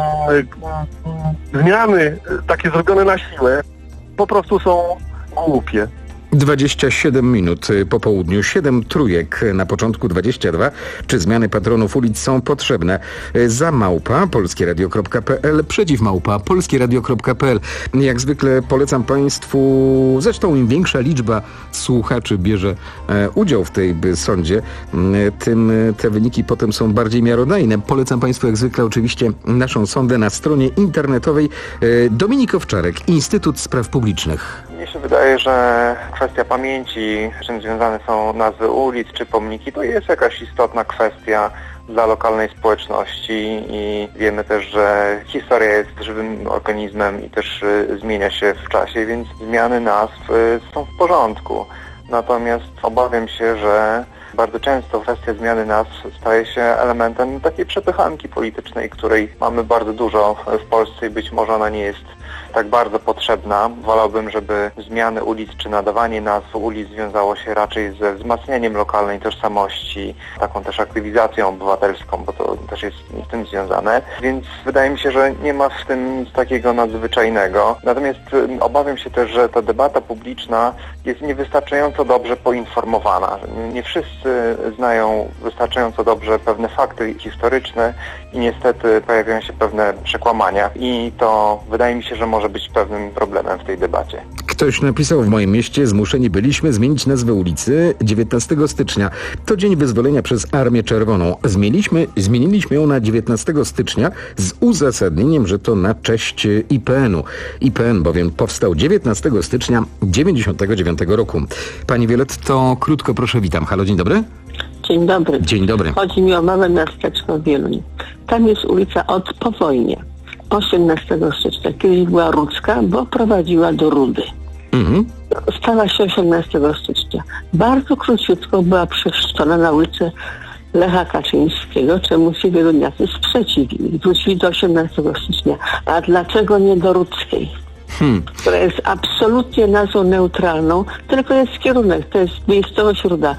S9: ym, zmiany takie zrobione na siłę po prostu są głupie.
S22: dwadzieścia siedem minut po południu, siedem trójek na początku dwadzieścia dwa. Czy zmiany patronów ulic są potrzebne? Za małpa polskieradio kropka p l, przeciw małpa polskieradio kropka p l. Jak zwykle polecam państwu, zresztą im większa liczba słuchaczy bierze e, udział w tej by, sądzie, e, tym e, te wyniki potem są bardziej miarodajne. Polecam państwu jak zwykle oczywiście naszą sondę na stronie internetowej. E, Dominik Owczarek, Instytut Spraw Publicznych.
S10: Mnie się wydaje, że kwestia pamięci, z czym związane są nazwy ulic czy pomniki, to jest jakaś istotna kwestia dla lokalnej społeczności i wiemy też, że historia jest żywym organizmem i też y, zmienia się w czasie, więc zmiany nazw y, są w porządku. Natomiast obawiam się, że bardzo często kwestia zmiany nazw staje się elementem takiej przepychanki politycznej, której mamy bardzo dużo w Polsce i być może ona nie jest tak bardzo potrzebna. Wolałbym, żeby zmiany ulic czy nadawanie nazw ulic wiązało się raczej ze wzmacnianiem lokalnej tożsamości, taką też aktywizacją obywatelską, bo to też jest z tym związane. Więc wydaje mi się, że nie ma w tym nic takiego nadzwyczajnego. Natomiast obawiam się też, że ta debata publiczna jest niewystarczająco dobrze poinformowana. Nie wszyscy znają wystarczająco dobrze pewne fakty historyczne i niestety pojawiają się pewne przekłamania. I to wydaje mi się, że może być pewnym problemem w tej debacie.
S22: Ktoś napisał: w moim mieście zmuszeni byliśmy zmienić nazwę ulicy dziewiętnastego stycznia. To dzień wyzwolenia przez Armię Czerwoną. Zmieniliśmy, zmieniliśmy ją na dziewiętnastego stycznia z uzasadnieniem, że to na cześć I P N u. I P N bowiem powstał dziewiętnastego stycznia dziewięćdziesiątego dziewiątego roku. Pani Violetto, krótko proszę, witam. Halo, dzień dobry.
S11: Dzień dobry.
S22: Dzień dobry.
S11: Chodzi mi o małe miasteczko Wieluń. Tam jest ulica od po wojnie. osiemnastego stycznia. Kiedyś była Rudzka, bo prowadziła do Rudy. Mhm. Stała się osiemnastego stycznia. Bardzo króciutko była przechrzczona na ulicę Lecha Kaczyńskiego, czemu się wieluniacy sprzeciwili. Wrócili do osiemnastego stycznia. A dlaczego nie do Rudzkiej? Hmm. Która jest absolutnie nazwą neutralną, tylko jest kierunek, to jest miejscowość Ruda.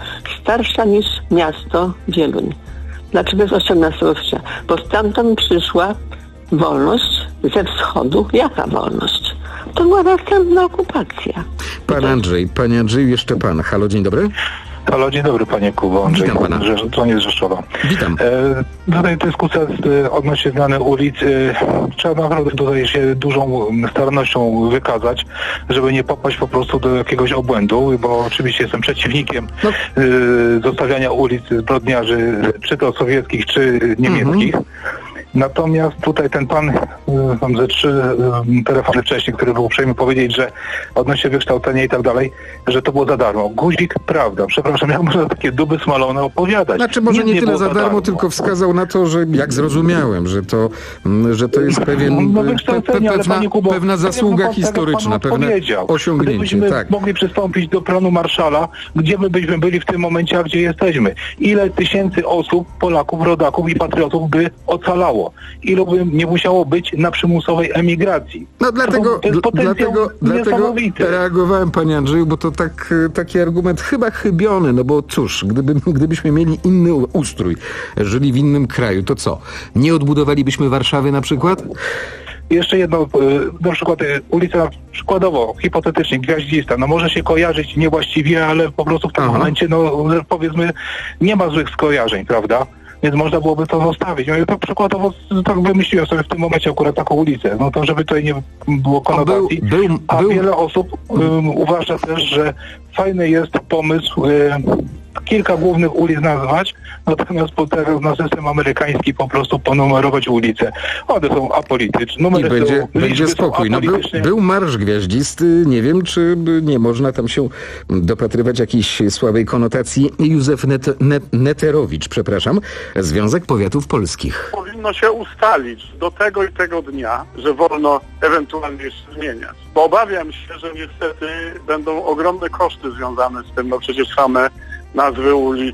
S11: starsza niż miasto Wieluń. Dlaczego jest osiemnastego stycznia? Bo stamtąd przyszła wolność ze wschodu. Jaka wolność? To była następna okupacja.
S22: Pan Andrzej, panie Andrzeju, jeszcze pan. Halo, dzień dobry.
S3: Halo, dzień dobry panie Kubo. Andrzej,
S22: Witam pana.
S3: Dzwonię z Rzeszowa.
S22: Witam.
S3: E, tutaj dyskusja z, odnośnie zmiany ulic. E, trzeba naprawdę tutaj się dużą starannością wykazać, żeby nie popaść po prostu do jakiegoś obłędu, bo oczywiście jestem przeciwnikiem no. e, zostawiania ulic zbrodniarzy, czy to sowieckich, czy niemieckich. Mhm. Natomiast tutaj ten pan, mam ze trzy telefony wcześniej, który był uprzejmy powiedzieć, że odnośnie wykształcenia i tak dalej, że to było za darmo. Guzik, prawda, przepraszam, jak można takie duby smalone opowiadać?
S22: Znaczy może nie, nie tyle za darmo, darmo, tylko wskazał na to, że jak zrozumiałem, że to, że to jest pewien,
S3: no,
S22: pe, pe, pewna, Kubo, pewna zasługa tak historyczna,
S3: tak
S22: pewne osiągnięcie.
S3: Gdybyśmy
S22: tak.
S3: mogli przystąpić do planu Marszala, gdzie my byśmy byli w tym momencie, a gdzie jesteśmy? Ile tysięcy osób, Polaków, rodaków i patriotów by ocalało? Ilu by nie musiało być na przymusowej emigracji?
S22: No dlatego,
S3: to, to
S22: dlatego, dlatego reagowałem, panie Andrzeju, bo to tak, taki argument chyba chybiony, no bo cóż, gdyby, gdybyśmy mieli inny ustrój, żyli w innym kraju, to co? Nie odbudowalibyśmy Warszawy na przykład?
S3: Jeszcze jedno, na przykład ulica, przykładowo, hipotetycznie, Gwiaździsta, no może się kojarzyć niewłaściwie, ale po prostu w tym Aha. momencie, no powiedzmy, nie ma złych skojarzeń, prawda? Więc można byłoby to zostawić. Ja tak przykładowo tak wymyśliłem sobie w tym momencie akurat taką ulicę. No to żeby tutaj nie było konotacji.
S22: Był, był,
S3: a
S22: był...
S3: wiele osób um, uważa też, że fajny jest pomysł um, kilka głównych ulic nazwać, natomiast teraz na system amerykański po prostu ponumerować ulice. One są apolityczne. Numery
S22: I będzie,
S3: są,
S22: będzie spokój. No był, był Marsz Gwiaździsty. Nie wiem, czy nie można tam się dopatrywać jakiejś słabej konotacji. Józef Net, Net, Neterowicz, przepraszam, Związek Powiatów Polskich.
S12: Powinno się ustalić do tego i tego dnia, że wolno ewentualnie jeszcze zmieniać. Bo obawiam się, że niestety będą ogromne koszty związane z tym, no przecież same nazwy ulic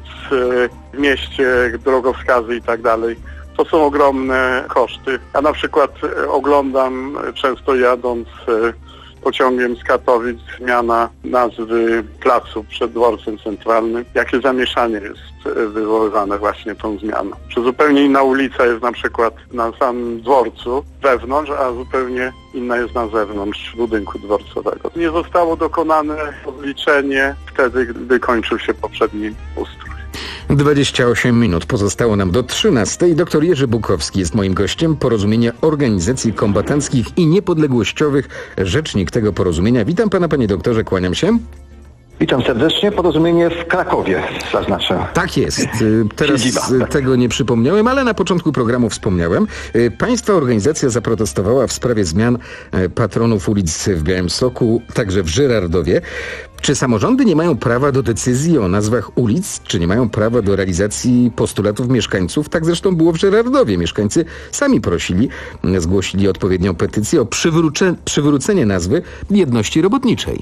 S12: w mieście, drogowskazy i tak dalej. To są ogromne koszty. Ja na przykład oglądam często jadąc pociągiem z Katowic zmiana nazwy placu przed dworcem centralnym. Jakie zamieszanie jest wywoływane właśnie tą zmianą. Że zupełnie inna ulica jest na przykład na samym dworcu wewnątrz, a zupełnie inna jest na zewnątrz budynku dworcowego. Nie zostało dokonane odliczenie wtedy, gdy kończył się poprzedni ustrój.
S22: dwadzieścia osiem minut pozostało nam do trzynastej. Doktor Jerzy Bukowski jest moim gościem. Porozumienie Organizacji Kombatanckich i Niepodległościowych. Rzecznik tego porozumienia. Witam pana, panie doktorze, kłaniam się.
S13: Witam serdecznie. Porozumienie w Krakowie, zaznaczę.
S22: Tak jest. Teraz tego nie przypomniałem, ale na początku programu wspomniałem. Państwa organizacja zaprotestowała w sprawie zmian patronów ulic w Białymstoku, także w Żyrardowie. Czy samorządy nie mają prawa do decyzji o nazwach ulic? Czy nie mają prawa do realizacji postulatów mieszkańców? Tak zresztą było w Żyrardowie. Mieszkańcy sami prosili, zgłosili odpowiednią petycję o przywrócenie, przywrócenie nazwy Jedności Robotniczej.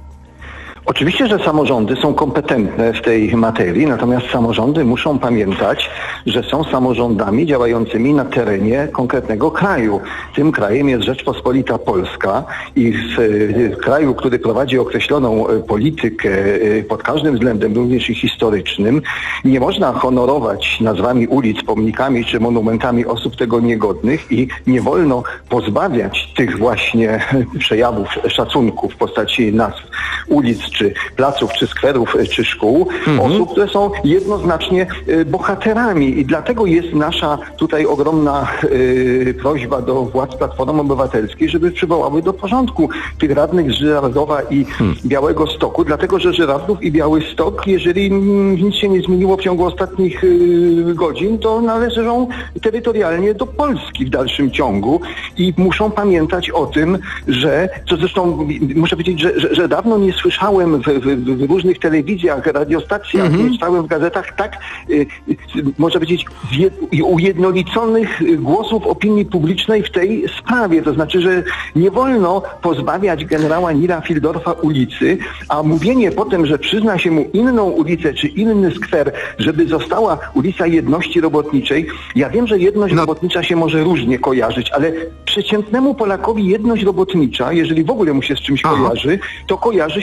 S13: Oczywiście, że samorządy są kompetentne w tej materii, natomiast samorządy muszą pamiętać, że są samorządami działającymi na terenie konkretnego kraju. Tym krajem jest Rzeczpospolita Polska i w kraju, który prowadzi określoną politykę pod każdym względem, również i historycznym, nie można honorować nazwami ulic, pomnikami czy monumentami osób tego niegodnych i nie wolno pozbawiać tych właśnie przejawów szacunku w postaci nazw ulic, czy placów, czy skwerów, czy szkół, mhm. osób, które są jednoznacznie y, bohaterami. I dlatego jest nasza tutaj ogromna y, prośba do władz Platformy Obywatelskiej, żeby przywołały do porządku tych radnych z Żyrardowa i hmm. Białego Stoku, dlatego że Żyrardów i Białystok, jeżeli nic się nie zmieniło w ciągu ostatnich y, godzin, to należą terytorialnie do Polski w dalszym ciągu i muszą pamiętać o tym, że, co zresztą muszę powiedzieć, że, że, że dawno nie słyszałem w, w, w różnych telewizjach, radiostacjach, mm-hmm. czytałem w gazetach tak, y, y, można powiedzieć, zje- ujednoliconych głosów opinii publicznej w tej sprawie. To znaczy, że nie wolno pozbawiać generała Nila Fildorfa ulicy, a mówienie potem, że przyzna się mu inną ulicę czy inny skwer, żeby została ulica Jedności Robotniczej. Ja wiem, że Jedność no. Robotnicza się może różnie kojarzyć, ale przeciętnemu Polakowi Jedność Robotnicza, jeżeli w ogóle mu się z czymś Aha. kojarzy, to kojarzy się z Kongresem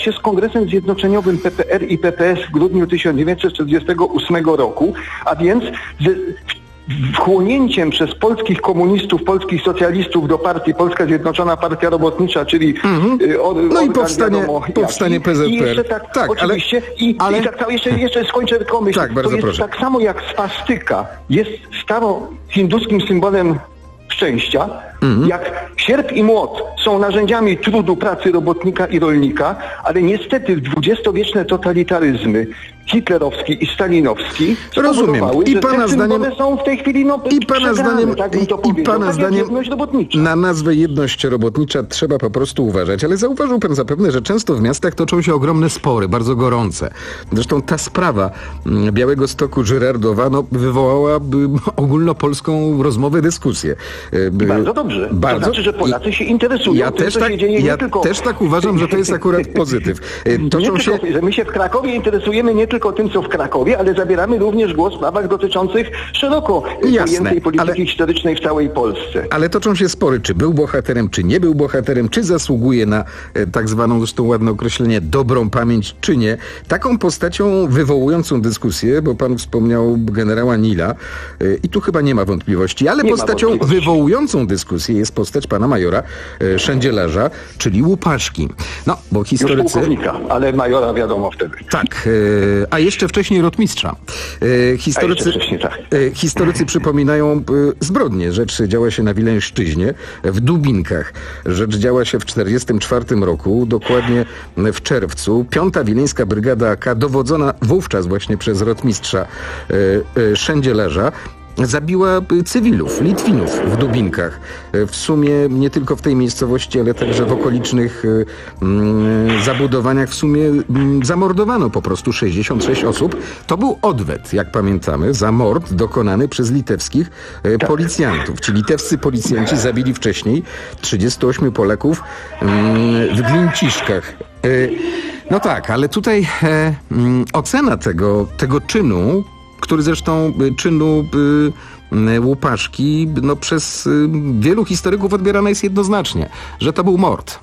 S13: Kongresem Zjednoczeniowym P P R i P P S w grudniu tysiąc dziewięćset czterdziestego ósmego roku, a więc z, wchłonięciem przez polskich komunistów, polskich socjalistów do partii Polska Zjednoczona Partia Robotnicza, czyli mm-hmm. od,
S22: no i powstanie, wiadomo, powstanie P Z P R.
S13: I jeszcze tak, tak oczywiście, ale, i, ale... i tak jeszcze, jeszcze skończę tylko myśl.
S22: Tak, bardzo
S13: to jest
S22: proszę.
S13: tak samo jak swastyka jest starohinduskim symbolem szczęścia, mm-hmm. jak sierp i młot są narzędziami trudu, pracy robotnika i rolnika, ale niestety dwudziestowieczne totalitaryzmy hitlerowski i stalinowski
S22: rozumiem. I
S13: że
S22: pana
S13: te
S22: zdaniem
S13: są w tej chwili no,
S22: i pana zdaniem
S13: tak
S22: i,
S13: to
S22: i pana
S13: tak
S22: zdaniem na nazwę jedność robotnicza trzeba po prostu uważać, ale zauważył pan zapewne, że często w miastach toczą się ogromne spory, bardzo gorące. Zresztą ta sprawa Białegostoku Żyrardowa no, wywołała ogólnopolską rozmowę, dyskusję.
S13: I bardzo dobrze.
S22: Bardzo.
S13: To znaczy, że Polacy się interesują
S22: ja
S13: tym,
S22: też
S13: co
S22: tak,
S13: się dzieje
S22: ja
S13: nie tylko...
S22: też tak uważam, że to jest akurat pozytyw. Toczą
S13: nie
S22: się...
S13: tylko, że my się w Krakowie interesujemy nie tylko tym, co w Krakowie, ale zabieramy również głos w sprawach dotyczących szeroko pojętej polityki ale... historycznej w całej Polsce.
S22: Ale toczą się spory, czy był bohaterem, czy nie był bohaterem, czy zasługuje na e, tak zwaną, zresztą ładne określenie, dobrą pamięć, czy nie. Taką postacią wywołującą dyskusję, bo pan wspomniał generała Nila e, i tu chyba nie ma wątpliwości, ale nie postacią wątpliwości. wywołującą dyskusję jest postać pana majora e, Szędzielarza, czyli Łupaszki. No, bo historycy...
S13: Już pułkownika, ale majora wiadomo wtedy.
S22: Tak, e, a jeszcze wcześniej rotmistrza. E, historycy,
S13: wcześniej, tak.
S22: e, historycy przypominają e, zbrodnie. Rzecz działa się na Wileńszczyźnie, w Dubinkach. Rzecz działa się w czterdziestym czwartym roku, dokładnie w czerwcu. Piąta Wileńska Brygada A K, dowodzona wówczas właśnie przez rotmistrza e, e, Szędzielarza, zabiła cywilów, Litwinów w Dubinkach. W sumie nie tylko w tej miejscowości, ale także w okolicznych mm, zabudowaniach w sumie mm, zamordowano po prostu sześćdziesiąt sześć osób. To był odwet, jak pamiętamy, za mord dokonany przez litewskich e, policjantów. Ci litewscy policjanci zabili wcześniej trzydziestu ośmiu Polaków mm, w Glińciszkach. E, no tak, ale tutaj e, mm, ocena tego, tego czynu, który zresztą czynu y, Łupaszki no, przez y, wielu historyków odbierany jest jednoznacznie, że to był mord.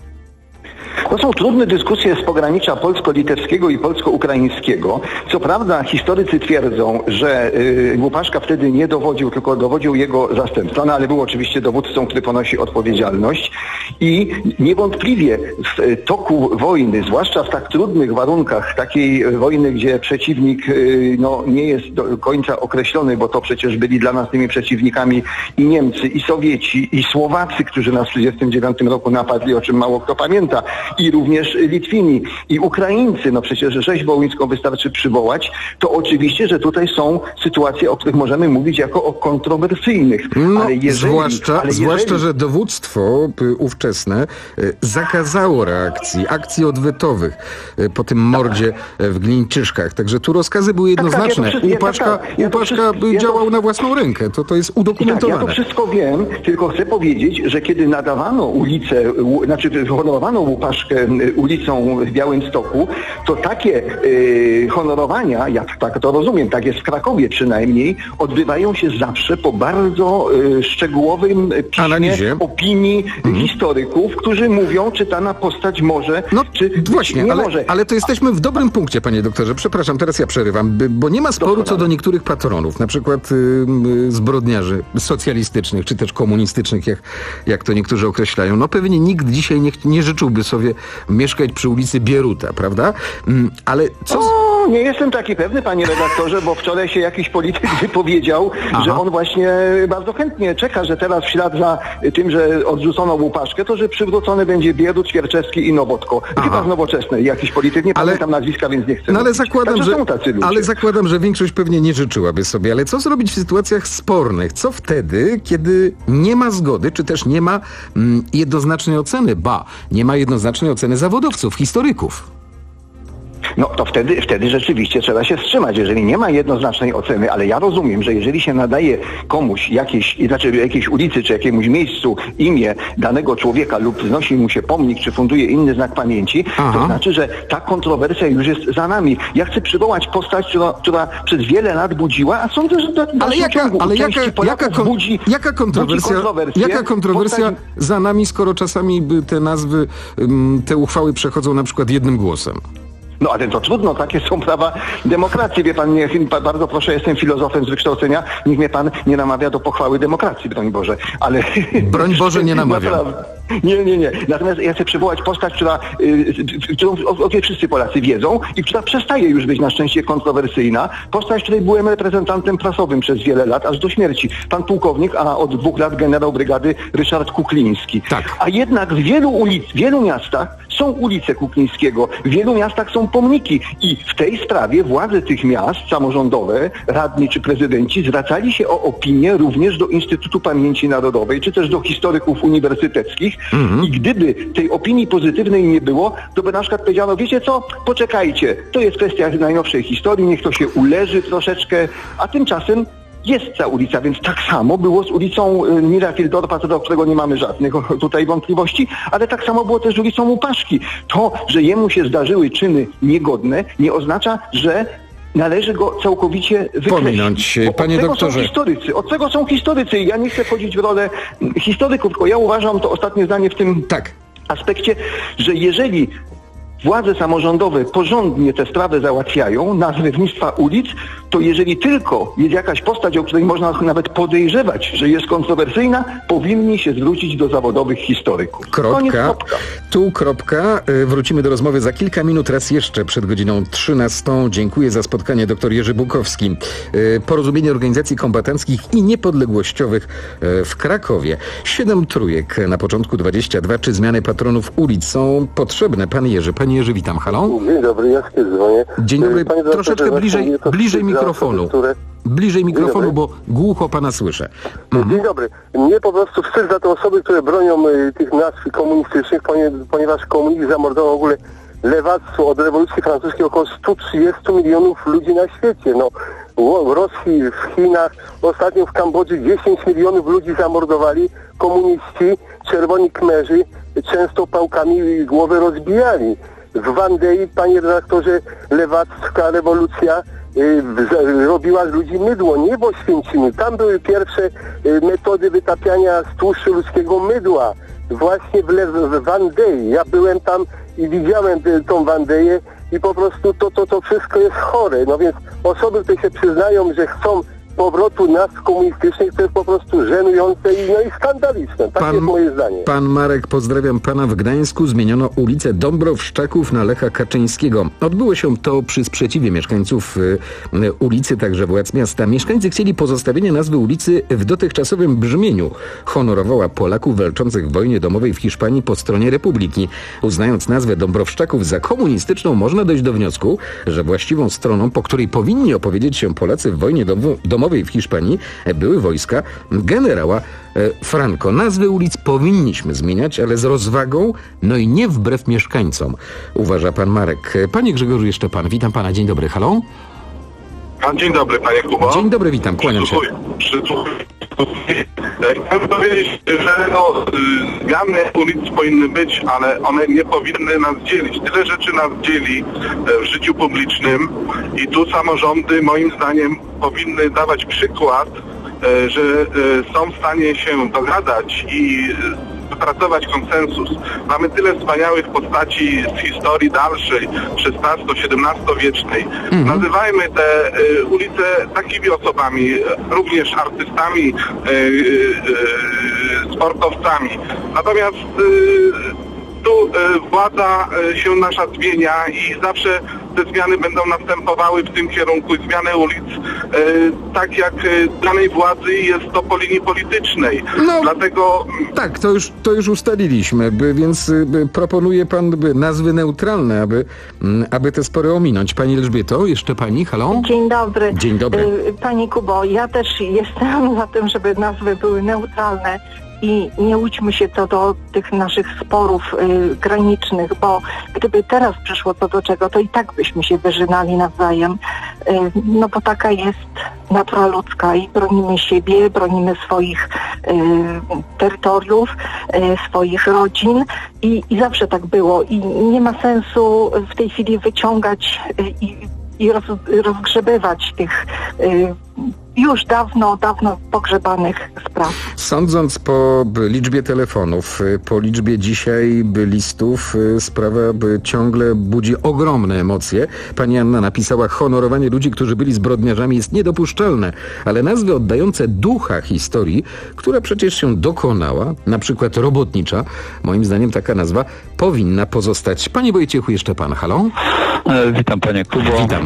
S13: To są trudne dyskusje z pogranicza polsko-litewskiego i polsko-ukraińskiego. Co prawda historycy twierdzą, że y, Łupaszka wtedy nie dowodził, tylko dowodził jego zastępca, no ale był oczywiście dowódcą, który ponosi odpowiedzialność i niewątpliwie w toku wojny, zwłaszcza w tak trudnych warunkach takiej wojny, gdzie przeciwnik y, no, nie jest do końca określony, bo to przecież byli dla nas tymi przeciwnikami i Niemcy, i Sowieci, i Słowacy, którzy nas w tysiąc dziewięćset trzydziestym dziewiątym roku napadli, o czym mało kto pamięta, i również Litwini, i Ukraińcy, no przecież rzeź wołyńską wystarczy przywołać, to oczywiście, że tutaj są sytuacje, o których możemy mówić jako o kontrowersyjnych.
S22: No,
S13: ale jeżeli,
S22: zwłaszcza,
S13: ale jeżeli...
S22: zwłaszcza, że dowództwo ówczesne zakazało reakcji, akcji odwetowych po tym mordzie w Glińczyszkach. Także tu rozkazy były jednoznaczne.
S13: Tak, tak, ja
S22: Łupaszka,
S13: ja tak, tak. Ja
S22: Łupaszka
S13: wszystko,
S22: działał
S13: ja to...
S22: na własną rękę. To, to jest udokumentowane.
S13: Tak, ja to wszystko wiem, tylko chcę powiedzieć, że kiedy nadawano ulicę, u, znaczy honorowano Łupaszkę ulicą w Białymstoku, to takie y, honorowania, ja tak to rozumiem, tak jest w Krakowie przynajmniej, odbywają się zawsze po bardzo y, szczegółowym piśmie
S22: analizie,
S13: opinii mhm. historyków, którzy mówią, czy dana postać może,
S22: no,
S13: czy
S22: właśnie,
S13: nie
S22: ale,
S13: może.
S22: Ale to jesteśmy w dobrym punkcie, panie doktorze. Przepraszam, teraz ja przerywam, bo nie ma sporu co do niektórych patronów, na przykład y, y, zbrodniarzy socjalistycznych, czy też komunistycznych, jak, jak to niektórzy określają. No pewnie nikt dzisiaj nie, nie życzyłby sobie mieszkać przy ulicy Bieruta, prawda? Ale co...
S13: O, nie jestem taki pewny, panie redaktorze, bo wczoraj się jakiś polityk wypowiedział, Aha. że on właśnie bardzo chętnie czeka, że teraz w ślad za tym, że odrzucono Łupaszkę, to że przywrócony będzie Bierut, Świerczewski i Nowotko. Aha. Chyba z Nowoczesnej. Jakiś polityk, nie ale... pamiętam nazwiska, więc nie chcę.
S22: No ale zakładam,
S13: Także
S22: że...
S13: są tacy ludzie.
S22: Ale zakładam, że większość pewnie nie życzyłaby sobie. Ale co zrobić w sytuacjach spornych? Co wtedy, kiedy nie ma zgody, czy też nie ma mm, jednoznacznej oceny? Ba, nie ma jednoznacznej oceny zawodowców, historyków.
S13: No to wtedy, wtedy rzeczywiście trzeba się wstrzymać, jeżeli nie ma jednoznacznej oceny, ale ja rozumiem, że jeżeli się nadaje komuś jakiejś, znaczy jakiejś ulicy, czy jakiemuś miejscu imię danego człowieka lub wznosi mu się pomnik, czy funduje inny znak pamięci, Aha. to znaczy, że ta kontrowersja już jest za nami. Ja chcę przywołać postać, która, która przez wiele lat budziła, a sądzę, że do,
S22: ale jaka, ciągu, ale jaka, jaka, kon,
S13: budzi,
S22: jaka kontrowersja, jaka kontrowersja postać... za nami, skoro czasami te nazwy, te uchwały przechodzą na przykład jednym głosem?
S13: No ale to trudno, takie są prawa demokracji. Wie pan, nie, bardzo proszę, jestem filozofem z wykształcenia, niech mnie pan nie namawia do pochwały demokracji, broń Boże. Ale...
S22: Broń Boże, nie namawiam.
S13: Nie, nie, nie. Natomiast ja chcę przywołać postać, która, y, którą o, o której wszyscy Polacy wiedzą i która przestaje już być na szczęście kontrowersyjna. Postać, której byłem reprezentantem prasowym przez wiele lat, aż do śmierci. Pan pułkownik, a od dwóch lat generał brygady Ryszard Kukliński.
S22: Tak.
S13: A jednak w wielu ulic, w wielu miastach są ulice Kuklińskiego, w wielu miastach są pomniki i w tej sprawie władze tych miast samorządowe, radni czy prezydenci zwracali się o opinię również do Instytutu Pamięci Narodowej, czy też do historyków uniwersyteckich mhm. i gdyby tej opinii pozytywnej nie było, to by na przykład powiedziano, wiecie co, poczekajcie, to jest kwestia najnowszej historii, niech to się uleży troszeczkę, a tymczasem jest ta ulica, więc tak samo było z ulicą Mira Fildorfa, co do którego nie mamy żadnych tutaj wątpliwości, ale tak samo było też z ulicą Łupaszki. To, że jemu się zdarzyły czyny niegodne, nie oznacza, że należy go całkowicie
S22: pominąć. Panie
S13: od tego
S22: doktorze.
S13: Są historycy. Od tego są historycy. Ja nie chcę wchodzić w rolę historyków, tylko ja uważam, to ostatnie zdanie w tym
S22: tak.
S13: aspekcie, że jeżeli władze samorządowe porządnie tę sprawę załatwiają, nazewnictwa ulic, to jeżeli tylko jest jakaś postać, o której można nawet podejrzewać, że jest kontrowersyjna, powinni się zwrócić do zawodowych historyków.
S22: Kropka.
S13: Koniec, kropka.
S22: Tu kropka. Wrócimy do rozmowy za kilka minut. Raz jeszcze przed godziną trzynastą. Dziękuję za spotkanie. Dr Jerzy Bukowski. Porozumienie Organizacji Kombatanckich i Niepodległościowych w Krakowie. Siedem trójek na początku dwadzieścia dwa. Czy zmiany patronów ulic są potrzebne? Pan Jerzy. Panie Jerzy, witam. Halo?
S14: Dzień dobry, ja się dzwonię.
S22: Dzień dobry.
S14: Panie
S22: Troszeczkę bliżej, bliżej mikrofonu. Które... Bliżej mikrofonu, bo głucho pana słyszę.
S14: Mhm. Dzień dobry. Mnie po prostu wstyd za te osoby, które bronią y, tych nazw komunistycznych, ponieważ komunizm zamordował w ogóle lewactwo od rewolucji francuskiej około sto trzydzieści milionów ludzi na świecie. No, w Rosji, w Chinach, ostatnio w Kambodży dziesięć milionów ludzi zamordowali komuniści, czerwoni kmerzy, często pałkami głowę rozbijali. W Wandei, panie redaktorze, lewacka rewolucja y, w, robiła z ludzi mydło, nie w Oświęcimiu. Tam były pierwsze y, metody wytapiania z tłuszczu ludzkiego mydła. Właśnie w, Le- w Wandei. Ja byłem tam i widziałem y, tą Wandeję i po prostu to, to, to wszystko jest chore. No więc osoby, które się przyznają, że chcą powrotu nazw komunistycznych, to jest po prostu żenujące i, no i skandaliczne. Tak
S22: pan,
S14: jest moje zdanie.
S22: Pan Marek, pozdrawiam pana. W Gdańsku zmieniono ulicę Dąbrowszczaków na Lecha Kaczyńskiego. Odbyło się to przy sprzeciwie mieszkańców y, y, ulicy, także władz miasta. Mieszkańcy chcieli pozostawienia nazwy ulicy w dotychczasowym brzmieniu. Honorowała Polaków walczących w wojnie domowej w Hiszpanii po stronie Republiki. Uznając nazwę Dąbrowszczaków za komunistyczną, można dojść do wniosku, że właściwą stroną, po której powinni opowiedzieć się Polacy w wojnie domu, domowej w Hiszpanii, były wojska generała Franco. Nazwy ulic powinniśmy zmieniać, ale z rozwagą, no i nie wbrew mieszkańcom, uważa pan Marek. Panie Grzegorzu, jeszcze pan. Witam pana. Dzień dobry. Halo?
S12: Dzień dobry, panie Kubo.
S22: Dzień dobry, witam. Kłaniam się.
S12: Chciałbym powiedzieć, że no, zmiany ulic powinny być, ale one nie powinny nas dzielić. Tyle rzeczy nas dzieli w życiu publicznym i tu samorządy moim zdaniem powinny dawać przykład, że są w stanie się dogadać i wypracować konsensus. Mamy tyle wspaniałych postaci z historii dalszej, szesnasto-siedemnastowiecznej. Mhm. Nazywajmy te y, ulice takimi osobami, również artystami, y, y, y, sportowcami. Natomiast y, tu y, władza y, się nasza zmienia i zawsze te zmiany będą następowały w tym kierunku, zmiany ulic, y, tak jak y, danej władzy jest to po linii politycznej.
S22: No,
S12: dlatego...
S22: Tak, to już, to już ustaliliśmy, by, więc by, proponuje pan by nazwy neutralne, aby, aby te spory ominąć. Pani Elżbieto, jeszcze pani, halo?
S15: Dzień dobry.
S22: Dzień dobry.
S15: Pani Kubo, ja też jestem za tym, żeby nazwy były neutralne. I nie łudźmy się co do tych naszych sporów y, granicznych, bo gdyby teraz przyszło co do czego, to i tak byśmy się wyżynali nawzajem. Y, no bo taka jest natura ludzka i bronimy siebie, bronimy swoich y, terytoriów, y, swoich rodzin i, i zawsze tak było. I nie ma sensu w tej chwili wyciągać y, i, i roz, rozgrzebywać tych y, już dawno, dawno pogrzebanych spraw.
S22: Sądząc po liczbie telefonów, po liczbie dzisiaj listów, sprawa ciągle budzi ogromne emocje. Pani Anna napisała: honorowanie ludzi, którzy byli zbrodniarzami, jest niedopuszczalne, ale nazwy oddające ducha historii, która przecież się dokonała, na przykład robotnicza, moim zdaniem taka nazwa powinna pozostać. Panie Wojciechu, jeszcze pan, halo?
S16: E, witam panie Kubo.
S22: Witam.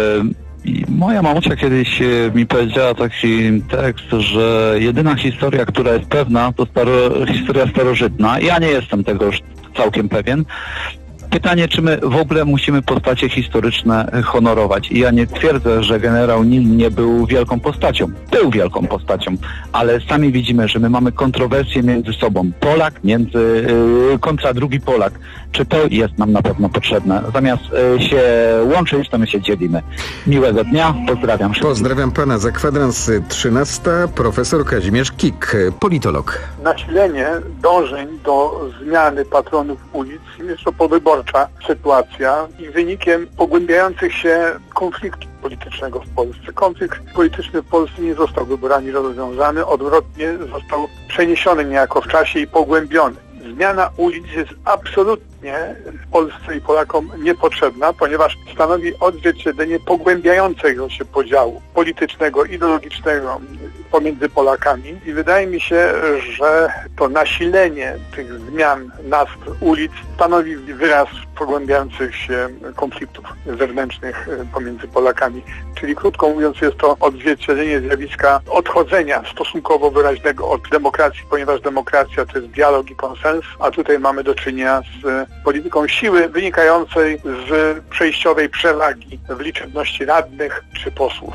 S16: E, I moja mamusia kiedyś mi powiedziała taki tekst, że jedyna historia, która jest pewna, to staro, historia starożytna. Ja nie jestem tego już całkiem pewien. Pytanie, czy my w ogóle musimy postacie historyczne honorować. I ja nie twierdzę, że generał Nil nie był wielką postacią. Był wielką postacią, ale sami widzimy, że my mamy kontrowersje między sobą. Polak między yy, kontra drugi Polak. Czy to jest nam na pewno potrzebne? Zamiast yy, się łączyć, to my się dzielimy. Miłego dnia, pozdrawiam.
S22: Pozdrawiam pana. Za kwadrans trzynasta profesor Kazimierz Kik, politolog.
S12: Nasilenie dążeń do zmiany patronów ulic jest to powyborcza sytuacja i wynikiem pogłębiających się konfliktów politycznego w Polsce. Konflikt polityczny w Polsce nie został wyborami rozwiązany, odwrotnie został przeniesiony niejako w czasie i pogłębiony. Zmiana ulic jest absolutnie w Polsce i Polakom niepotrzebna, ponieważ stanowi odzwierciedlenie pogłębiającego się podziału politycznego, ideologicznego pomiędzy Polakami i wydaje mi się, że to nasilenie tych zmian nazw ulic stanowi wyraz pogłębiających się konfliktów wewnętrznych pomiędzy Polakami. Czyli krótko mówiąc, jest to odzwierciedlenie zjawiska odchodzenia stosunkowo wyraźnego od demokracji, ponieważ demokracja to jest dialog i konsens, a tutaj mamy do czynienia z polityką siły wynikającej z przejściowej przewagi w liczebności radnych czy posłów.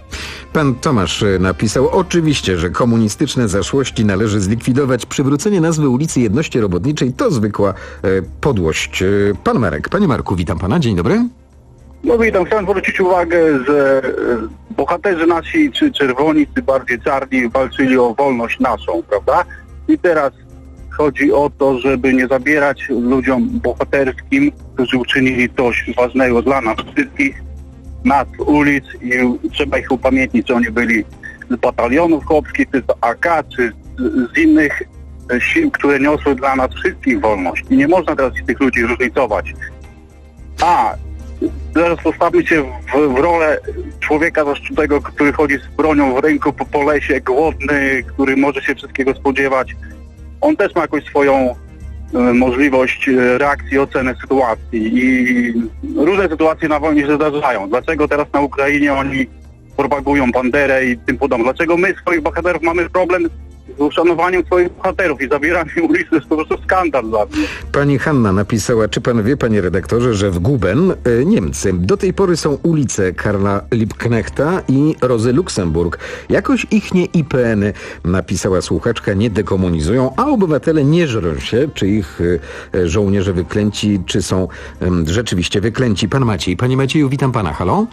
S22: Pan Tomasz napisał: oczywiście, że komunistyczne zaszłości należy zlikwidować. Przywrócenie nazwy ulicy Jedności Robotniczej to zwykła e, podłość. E, pan Marek. Panie Marku, witam pana. Dzień dobry.
S17: No witam. Chciałem zwrócić uwagę, że bohaterzy nasi, czy czerwoni, czy bardziej czarni, walczyli o wolność naszą, prawda? I teraz chodzi o to, żeby nie zabierać ludziom bohaterskim, którzy uczynili coś ważnego dla nas wszystkich, nazw ulic, i trzeba ich upamiętnić, że oni byli z batalionów chłopskich, czy z A K, czy z, z innych sił, które niosły dla nas wszystkich wolność. I nie można teraz tych ludzi różnicować. A teraz postawmy się w, w rolę człowieka zaszczutego, który chodzi z bronią w ręku po, po lesie, głodny, który może się wszystkiego spodziewać. On też ma jakąś swoją e, możliwość reakcji, oceny sytuacji i różne sytuacje na wojnie się zdarzają. Dlaczego teraz na Ukrainie oni propagują banderę i tym podobne? Dlaczego my swoich bohaterów mamy problem z uszanowaniem swoich bohaterów i zabieraniem ulicy? To jest po prostu skandal dla mnie.
S22: Pani Hanna napisała: czy pan wie, panie redaktorze, że w Guben, y, Niemcy, do tej pory są ulice Karla Liebknechta i Rozy Luksemburg. Jakoś ich nie I P N-y, napisała słuchaczka, nie dekomunizują, a obywatele nie żrą się, czy ich y, żołnierze wyklęci, czy są y, rzeczywiście wyklęci. Pan Maciej. Panie Macieju, witam pana. Halo?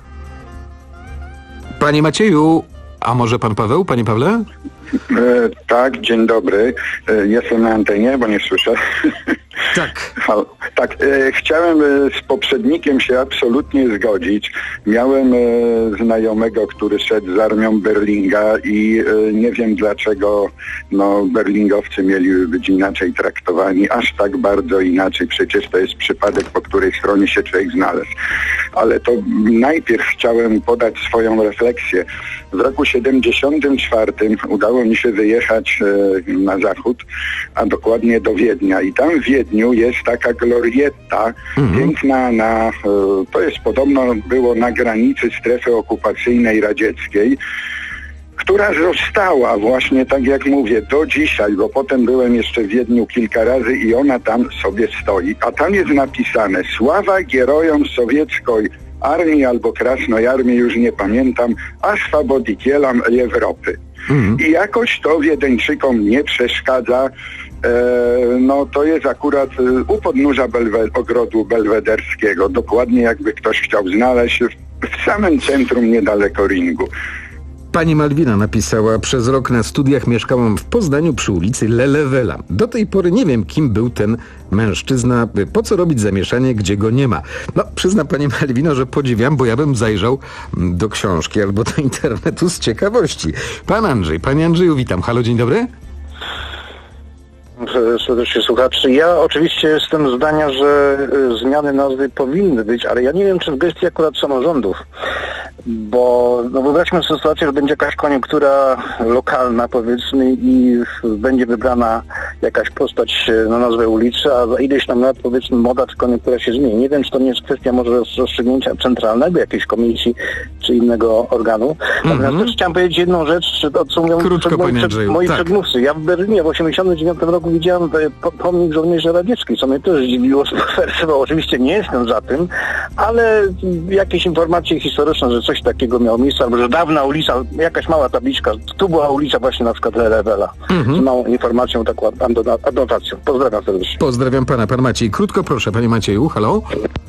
S22: Panie Macieju, a może pan Paweł? Panie Pawle?
S18: E, tak, dzień dobry. E, jestem na antenie, bo nie słyszę.
S22: Tak.
S18: tak, e, chciałem e, z poprzednikiem się absolutnie zgodzić. Miałem e, znajomego, który szedł z armią Berlinga i e, nie wiem dlaczego no, berlingowcy mieli być inaczej traktowani, aż tak bardzo inaczej. Przecież to jest przypadek, po której stronie się człowiek znalazł. Ale to najpierw chciałem podać swoją refleksję. W roku siedemdziesiątym czwartym udało mi się wyjechać e, na zachód, a dokładnie do Wiednia. I tam w Wiedniu jest taka glorietta, mhm. piękna, na, e, to jest podobno było na granicy strefy okupacyjnej radzieckiej, która została właśnie, tak jak mówię, do dzisiaj, bo potem byłem jeszcze w Wiedniu kilka razy i ona tam sobie stoi. A tam jest napisane: sława herojom sowieckiej armii albo Krasnej Armii, już nie pamiętam, a swobodicielam Europy. Mhm. I jakoś to Wiedeńczykom nie przeszkadza. E, no to jest akurat u podnóża Belwe- ogrodu belwederskiego. Dokładnie jakby ktoś chciał znaleźć w, w samym centrum niedaleko ringu.
S22: Pani Malwina napisała: przez rok na studiach mieszkałam w Poznaniu przy ulicy Lelewela. Do tej pory nie wiem, kim był ten mężczyzna. Po co robić zamieszanie, gdzie go nie ma? No, przyzna pani Malwino, że podziwiam, bo ja bym zajrzał do książki albo do internetu z ciekawości. Pan Andrzej. Panie Andrzeju, witam. Halo, dzień dobry.
S4: Serdecznie słuchaczy. Ja oczywiście jestem zdania, że y, zmiany nazwy powinny być, ale ja nie wiem, czy w gestii akurat samorządów, bo no wyobraźmy sobie sytuację, że będzie jakaś koniunktura lokalna, powiedzmy, i będzie wybrana jakaś postać na nazwę ulicy, a za ileś tam lat, powiedzmy, moda czy koniunktura się zmieni. Nie wiem, czy to nie jest kwestia może rozstrzygnięcia centralnego jakiejś komisji czy innego organu. Natomiast mm-hmm. też chciałem powiedzieć jedną rzecz, o co mówią
S22: Krótko,
S4: moi, przed, moi
S22: tak.
S4: przedmówcy. Ja w Berlinie w osiemdziesiątym dziewiątym roku widziałem pomnik żołnierzy radzieckich, co mnie też zdziwiło, sforsowała. Oczywiście nie jestem za tym, ale jakieś informacje historyczne, że coś takiego miało miejsce, albo że dawna ulica, jakaś mała tabliczka, tu była ulica właśnie na przykład Lelewela. Mhm. Z małą informacją, taką adnotacją. Pozdrawiam serdecznie.
S22: Pozdrawiam pana, pan Maciej. Krótko proszę, panie Macieju, halo?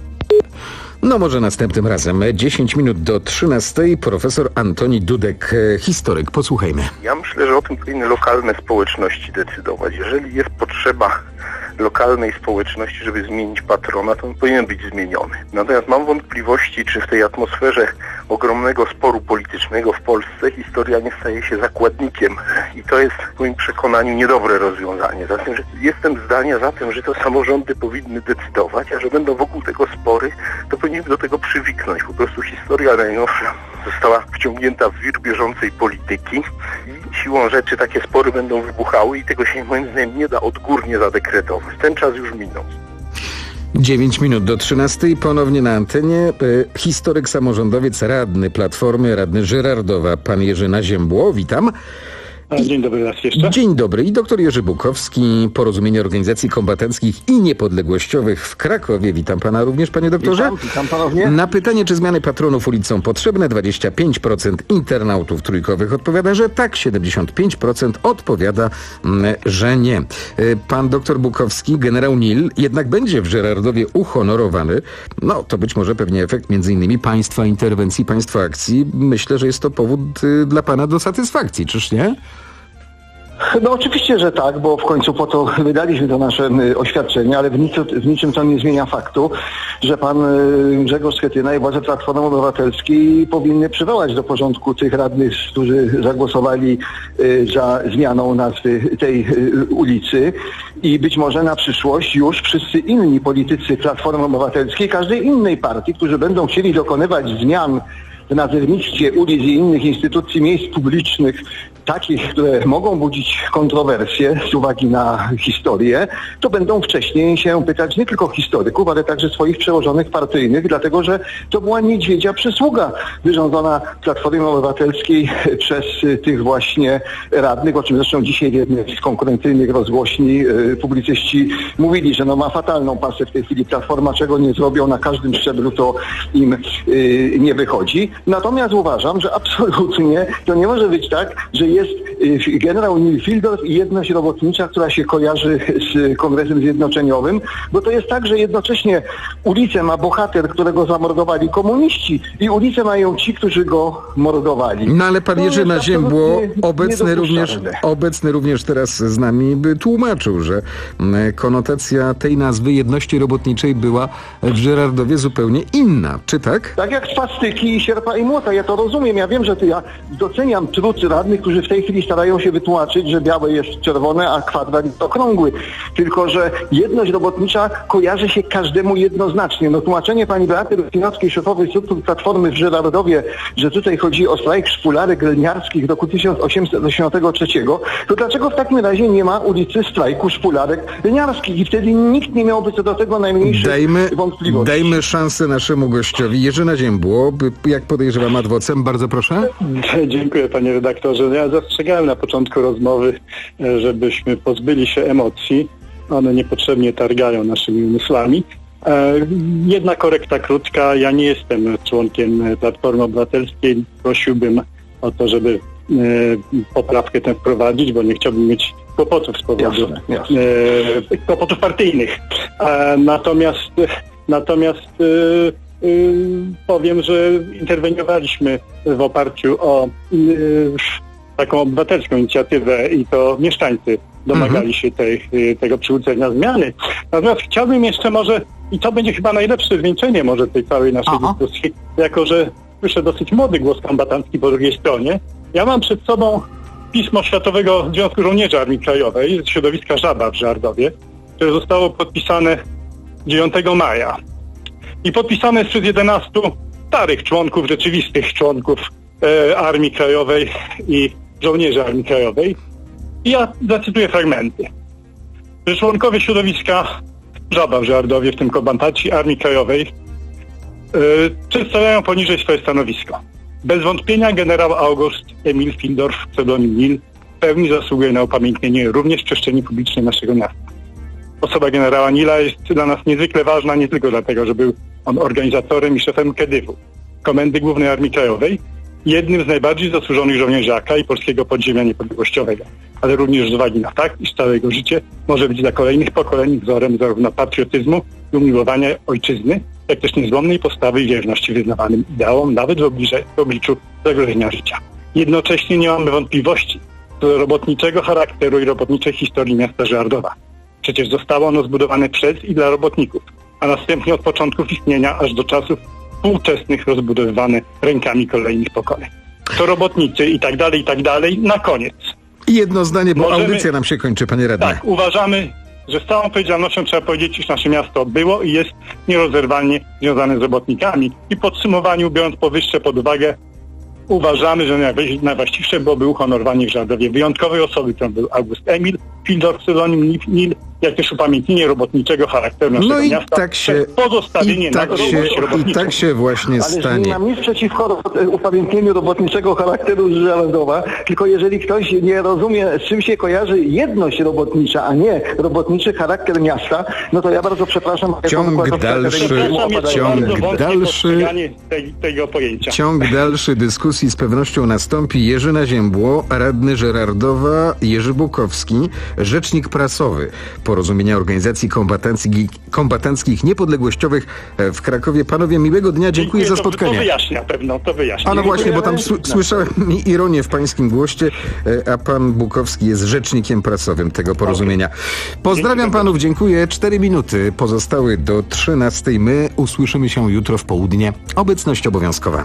S22: No może następnym razem. dziesięć minut do trzynastej. Profesor Antoni Dudek, historyk. Posłuchajmy.
S19: Ja myślę, że o tym powinny lokalne społeczności decydować. Jeżeli jest potrzeba lokalnej społeczności, żeby zmienić patrona, to on powinien być zmieniony. Natomiast mam wątpliwości, czy w tej atmosferze ogromnego sporu politycznego w Polsce historia nie staje się zakładnikiem. I to jest w moim przekonaniu niedobre rozwiązanie. Zatem, że jestem zdania za tym, że to samorządy powinny decydować, a że będą wokół tego spory, to powinniśmy do tego przywiknąć. Po prostu historia najnowsza została wciągnięta w wir bieżącej polityki i siłą rzeczy takie spory będą wybuchały i tego się moim zdaniem nie da odgórnie zadekretować. Ten czas już minął.
S22: dziewięć minut do trzynastej. Ponownie na antenie historyk, samorządowiec, radny Platformy, radny Żyrardowa, pan Jerzy Naziębło. Witam.
S1: Dzień dobry raz jeszcze.
S22: Dzień dobry. I doktor Jerzy Bukowski, Porozumienie Organizacji Kombatanckich i Niepodległościowych w Krakowie. Witam pana również, panie doktorze.
S4: Witam, witam ponownie.
S22: Na pytanie, czy zmiany patronów ulic są potrzebne, dwadzieścia pięć procent internautów trójkowych odpowiada, że tak, siedemdziesiąt pięć procent odpowiada, że nie. Pan doktor Bukowski, generał Nil, jednak będzie w Żyrardowie uhonorowany. No, to być może pewnie efekt między innymi państwa interwencji, państwa akcji. Myślę, że jest to powód dla pana do satysfakcji, czyż nie?
S24: No oczywiście, że tak, bo w końcu po to wydaliśmy to nasze oświadczenie, ale w, nic, w niczym to nie zmienia faktu, że pan Grzegorz Schetyna i władze Platformy Obywatelskiej powinny przywołać do porządku tych radnych, którzy zagłosowali za zmianą nazwy tej ulicy i być może na przyszłość już wszyscy inni politycy Platformy Obywatelskiej, każdej innej partii, którzy będą chcieli dokonywać zmian w nazewnictwie ulic i innych instytucji, miejsc publicznych, takich, które mogą budzić kontrowersje z uwagi na historię, to będą wcześniej się pytać nie tylko historyków, ale także swoich przełożonych partyjnych, dlatego że to była niedźwiedzia przysługa wyrządzona Platformie Obywatelskiej przez tych właśnie radnych, o czym zresztą dzisiaj w jednej z konkurencyjnych rozgłośni publicyści mówili, że no ma fatalną pasę w tej chwili Platforma, czego nie zrobią na każdym szczeblu, to im nie wychodzi. Natomiast uważam, że absolutnie to nie może być tak, że jest generał Nilfildorf i jedność robotnicza, która się kojarzy z Kongresem Zjednoczeniowym, bo to jest tak, że jednocześnie ulicę ma bohater, którego zamordowali komuniści i ulicę mają ci, którzy go mordowali.
S22: No ale pan Jerzy Naziębło, obecny również, obecny również teraz z nami, by tłumaczył, że konotacja tej nazwy jedności robotniczej była w Żyrardowie zupełnie inna. Czy tak?
S24: Tak jak swastyki i sierpa i młota. Ja to rozumiem. Ja wiem, że to ja doceniam trud radnych, którzy w tej chwili starają się wytłumaczyć, że białe jest czerwone, a kwadrat jest okrągły. Tylko że jedność robotnicza kojarzy się każdemu jednoznacznie. No tłumaczenie pani Beaty Rusinowskiej, szefowej struktur Platformy w Żyrardowie, że tutaj chodzi o strajk szpularek gliniarskich w roku tysiąc osiemset osiemdziesiątego trzeciego, to dlaczego w takim razie nie ma ulicy strajku szpularek gliniarskich? I wtedy nikt nie miałby co do tego najmniejszych
S22: dajmy,
S24: wątpliwości.
S22: Dajmy szansę naszemu gościowi. Jerzy Naziębło, jak podejrzewam adwocem, bardzo proszę.
S1: Dziękuję panie redaktorze. Ja zastrzegałem na początku rozmowy, żebyśmy pozbyli się emocji. One niepotrzebnie targają naszymi umysłami. Jedna korekta krótka. Ja nie jestem członkiem Platformy Obywatelskiej. Prosiłbym o to, żeby poprawkę tę wprowadzić, bo nie chciałbym mieć kłopotów z powodu jasne, jasne. kłopotów partyjnych. Natomiast, natomiast yy, powiem, że interweniowaliśmy w oparciu o yy, taką obywatelską inicjatywę i to mieszkańcy domagali mhm. się tej, tego przywrócenia zmiany. Natomiast chciałbym jeszcze może, i to będzie chyba najlepsze zwieńczenie może tej całej naszej Aha. dyskusji, jako że słyszę dosyć młody głos kombatancki po drugiej stronie. Ja mam przed sobą pismo Światowego Związku Żołnierzy Armii Krajowej z środowiska Żaba w Żardowie, które zostało podpisane dziewiątego maja. I podpisane jest przez jedenastu starych członków, rzeczywistych członków e, Armii Krajowej i żołnierzy Armii Krajowej. I ja zacytuję fragmenty. Że członkowie środowiska Żaba w Żardowie, w tym kombatanci Armii Krajowej, yy, przedstawiają poniżej swoje stanowisko. Bez wątpienia generał August Emil Fildorf, pseudonim Nil, w pełni zasługuje na upamiętnienie również w przestrzeni publicznej naszego miasta. Osoba generała Nila jest dla nas niezwykle ważna nie tylko dlatego, że był on organizatorem i szefem Kedywu, Komendy Głównej Armii Krajowej, jednym z najbardziej zasłużonych żołnierzy A K i polskiego podziemia niepodległościowego, ale również z uwagi na fakt, iż całe jego życie może być dla kolejnych pokoleń wzorem zarówno patriotyzmu i umiłowania ojczyzny, jak też niezłomnej postawy i wierności wyznawanym ideałom, nawet w, oblicze, w obliczu zagrożenia życia. Jednocześnie nie mamy wątpliwości co do robotniczego charakteru i robotniczej historii miasta Żardowa. Przecież zostało ono zbudowane przez i dla robotników, a następnie od początków istnienia aż do czasów współczesnych rozbudowywane rękami kolejnych pokoleń. To robotnicy i tak dalej, i tak dalej. Na koniec.
S22: Jedno zdanie, bo
S1: Możemy,
S22: audycja nam się kończy, panie radny.
S1: Tak, uważamy, że z całą odpowiedzialnością trzeba powiedzieć, iż nasze miasto było i jest nierozerwalnie związane z robotnikami. I w podsumowaniu, biorąc powyższe pod uwagę, uważamy, że najwłaściwsze byłoby uhonorowanie w Żardowie wyjątkowej osoby, którą był August Emil Fildorf, pseudonim Nil, jak też upamiętnienie robotniczego charakteru naszego
S22: no i
S1: miasta.
S22: Tak się,
S1: pozostawienie
S22: i, tak
S1: na
S22: się, I tak się właśnie
S13: Ale
S22: stanie.
S13: nie mam nic przeciwko upamiętnieniu robotniczego charakteru Żardowa, tylko jeżeli ktoś nie rozumie, z czym się kojarzy jedność robotnicza, a nie robotniczy charakter miasta, no to ja bardzo przepraszam.
S22: Ciąg dalszy, ciąg dalszy,
S1: tego pojęcia.
S22: ciąg dalszy dyskusji z pewnością nastąpi. Jerzyna Ziębło, radny Żerardowa, Jerzy Bukowski, rzecznik prasowy Porozumienia Organizacji Kombatanckich, kombatanckich Niepodległościowych w Krakowie. Panowie, miłego dnia, dziękuję, dziękuję za spotkanie.
S1: To wyjaśnia pewno, to wyjaśnia.
S22: A no właśnie, bo tam słyszałem ironię w pańskim głoście, a pan Bukowski jest rzecznikiem prasowym tego porozumienia. Pozdrawiam panów, dziękuję. Cztery minuty pozostały do trzynastej. My usłyszymy się jutro w południe. Obecność obowiązkowa.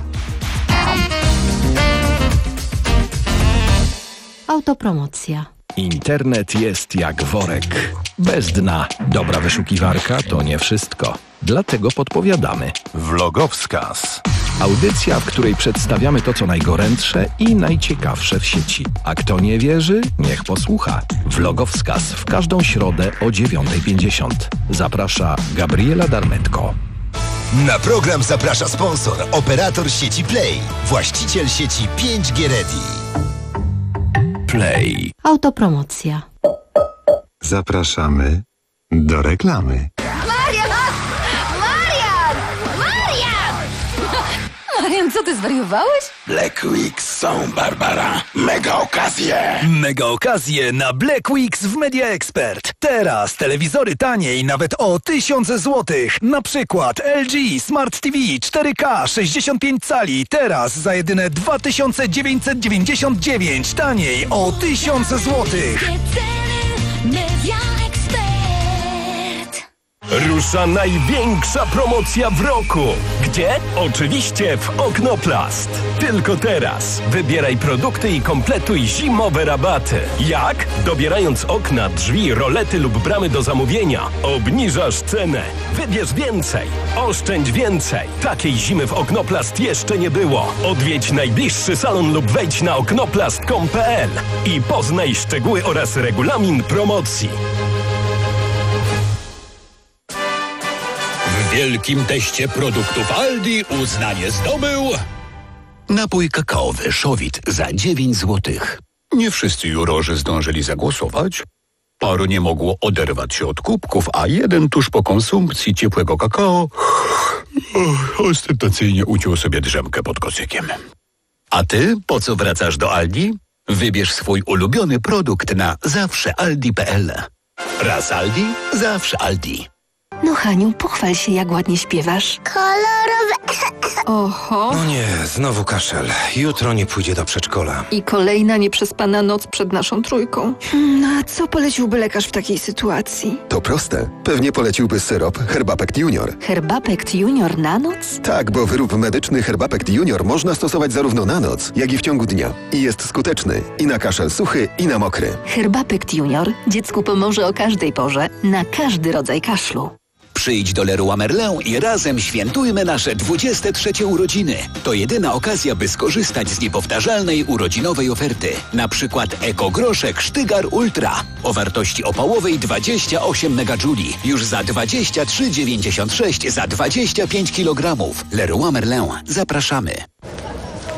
S2: Autopromocja.
S5: Internet jest jak worek. Bez dna. Dobra wyszukiwarka to nie wszystko. Dlatego podpowiadamy. Vlogowskaz. Audycja, w której przedstawiamy to, co najgorętsze i najciekawsze w sieci. A kto nie wierzy, niech posłucha. Vlogowskaz w każdą środę o dziewiąta pięćdziesiąt. Zaprasza Gabriela Darmetko.
S20: Na program zaprasza sponsor, operator sieci Play, właściciel sieci pięć G Ready.
S5: Play.
S2: Autopromocja.
S21: Zapraszamy do reklamy.
S25: Marian! Marian! Marian! Marian, co ty zwariowałeś?
S26: Black Weeks są, Barbara. Mega okazje.
S27: Mega okazje na Black Weeks w Media Expert. Teraz telewizory taniej nawet o tysiąc złotych. Na przykład L G Smart T V cztery K sześćdziesiąt pięć cali. Teraz za jedyne dwa tysiące dziewięćset dziewięćdziesiąt dziewięć. Taniej o tysiąc złotych.
S25: Media Expert.
S26: Rusza największa promocja w roku. Gdzie? Oczywiście w Oknoplast. Tylko teraz. Wybieraj produkty i kompletuj zimowe rabaty. Jak? Dobierając okna, drzwi, rolety lub bramy do zamówienia. Obniżasz cenę. Wybierz więcej. Oszczędź więcej. Takiej zimy w Oknoplast jeszcze nie było. Odwiedź najbliższy salon lub wejdź na oknoplast kropka com kropka p l i poznaj szczegóły oraz regulamin promocji. W wielkim teście produktów Aldi uznanie zdobył napój kakaowy Szowit za dziewięć złotych. Nie wszyscy jurorzy zdążyli zagłosować. Paru nie mogło oderwać się od kubków, a jeden tuż po konsumpcji ciepłego kakao ostentacyjnie uciął sobie drzemkę pod kocykiem. A ty po co wracasz do Aldi? Wybierz swój ulubiony produkt na zawsze aldi kropka p l. Raz Aldi, zawsze Aldi.
S2: No Haniu, pochwal się, jak ładnie śpiewasz.
S6: Kolorowe.
S2: Oho.
S7: No nie, znowu kaszel. Jutro nie pójdzie do przedszkola.
S8: I kolejna nieprzespana noc przed naszą trójką. Hmm, no a co poleciłby lekarz w takiej sytuacji?
S9: To proste. Pewnie poleciłby syrop Herbapekt Junior.
S2: Herbapekt Junior na noc?
S9: Tak, bo wyrób medyczny Herbapekt Junior można stosować zarówno na noc, jak i w ciągu dnia. I jest skuteczny i na kaszel suchy, i na mokry.
S2: Herbapekt Junior dziecku pomoże o każdej porze, na każdy rodzaj kaszlu.
S10: Przyjdź do Leroy Merlin i razem świętujmy nasze dwudzieste trzecie urodziny. To jedyna okazja, by skorzystać z niepowtarzalnej urodzinowej oferty. Na przykład ekogroszek Sztygar Ultra o wartości opałowej dwadzieścia osiem megadżuli. Już za dwadzieścia trzy dziewięćdziesiąt sześć za dwadzieścia pięć kilogramów. Leroy Merlin. Zapraszamy.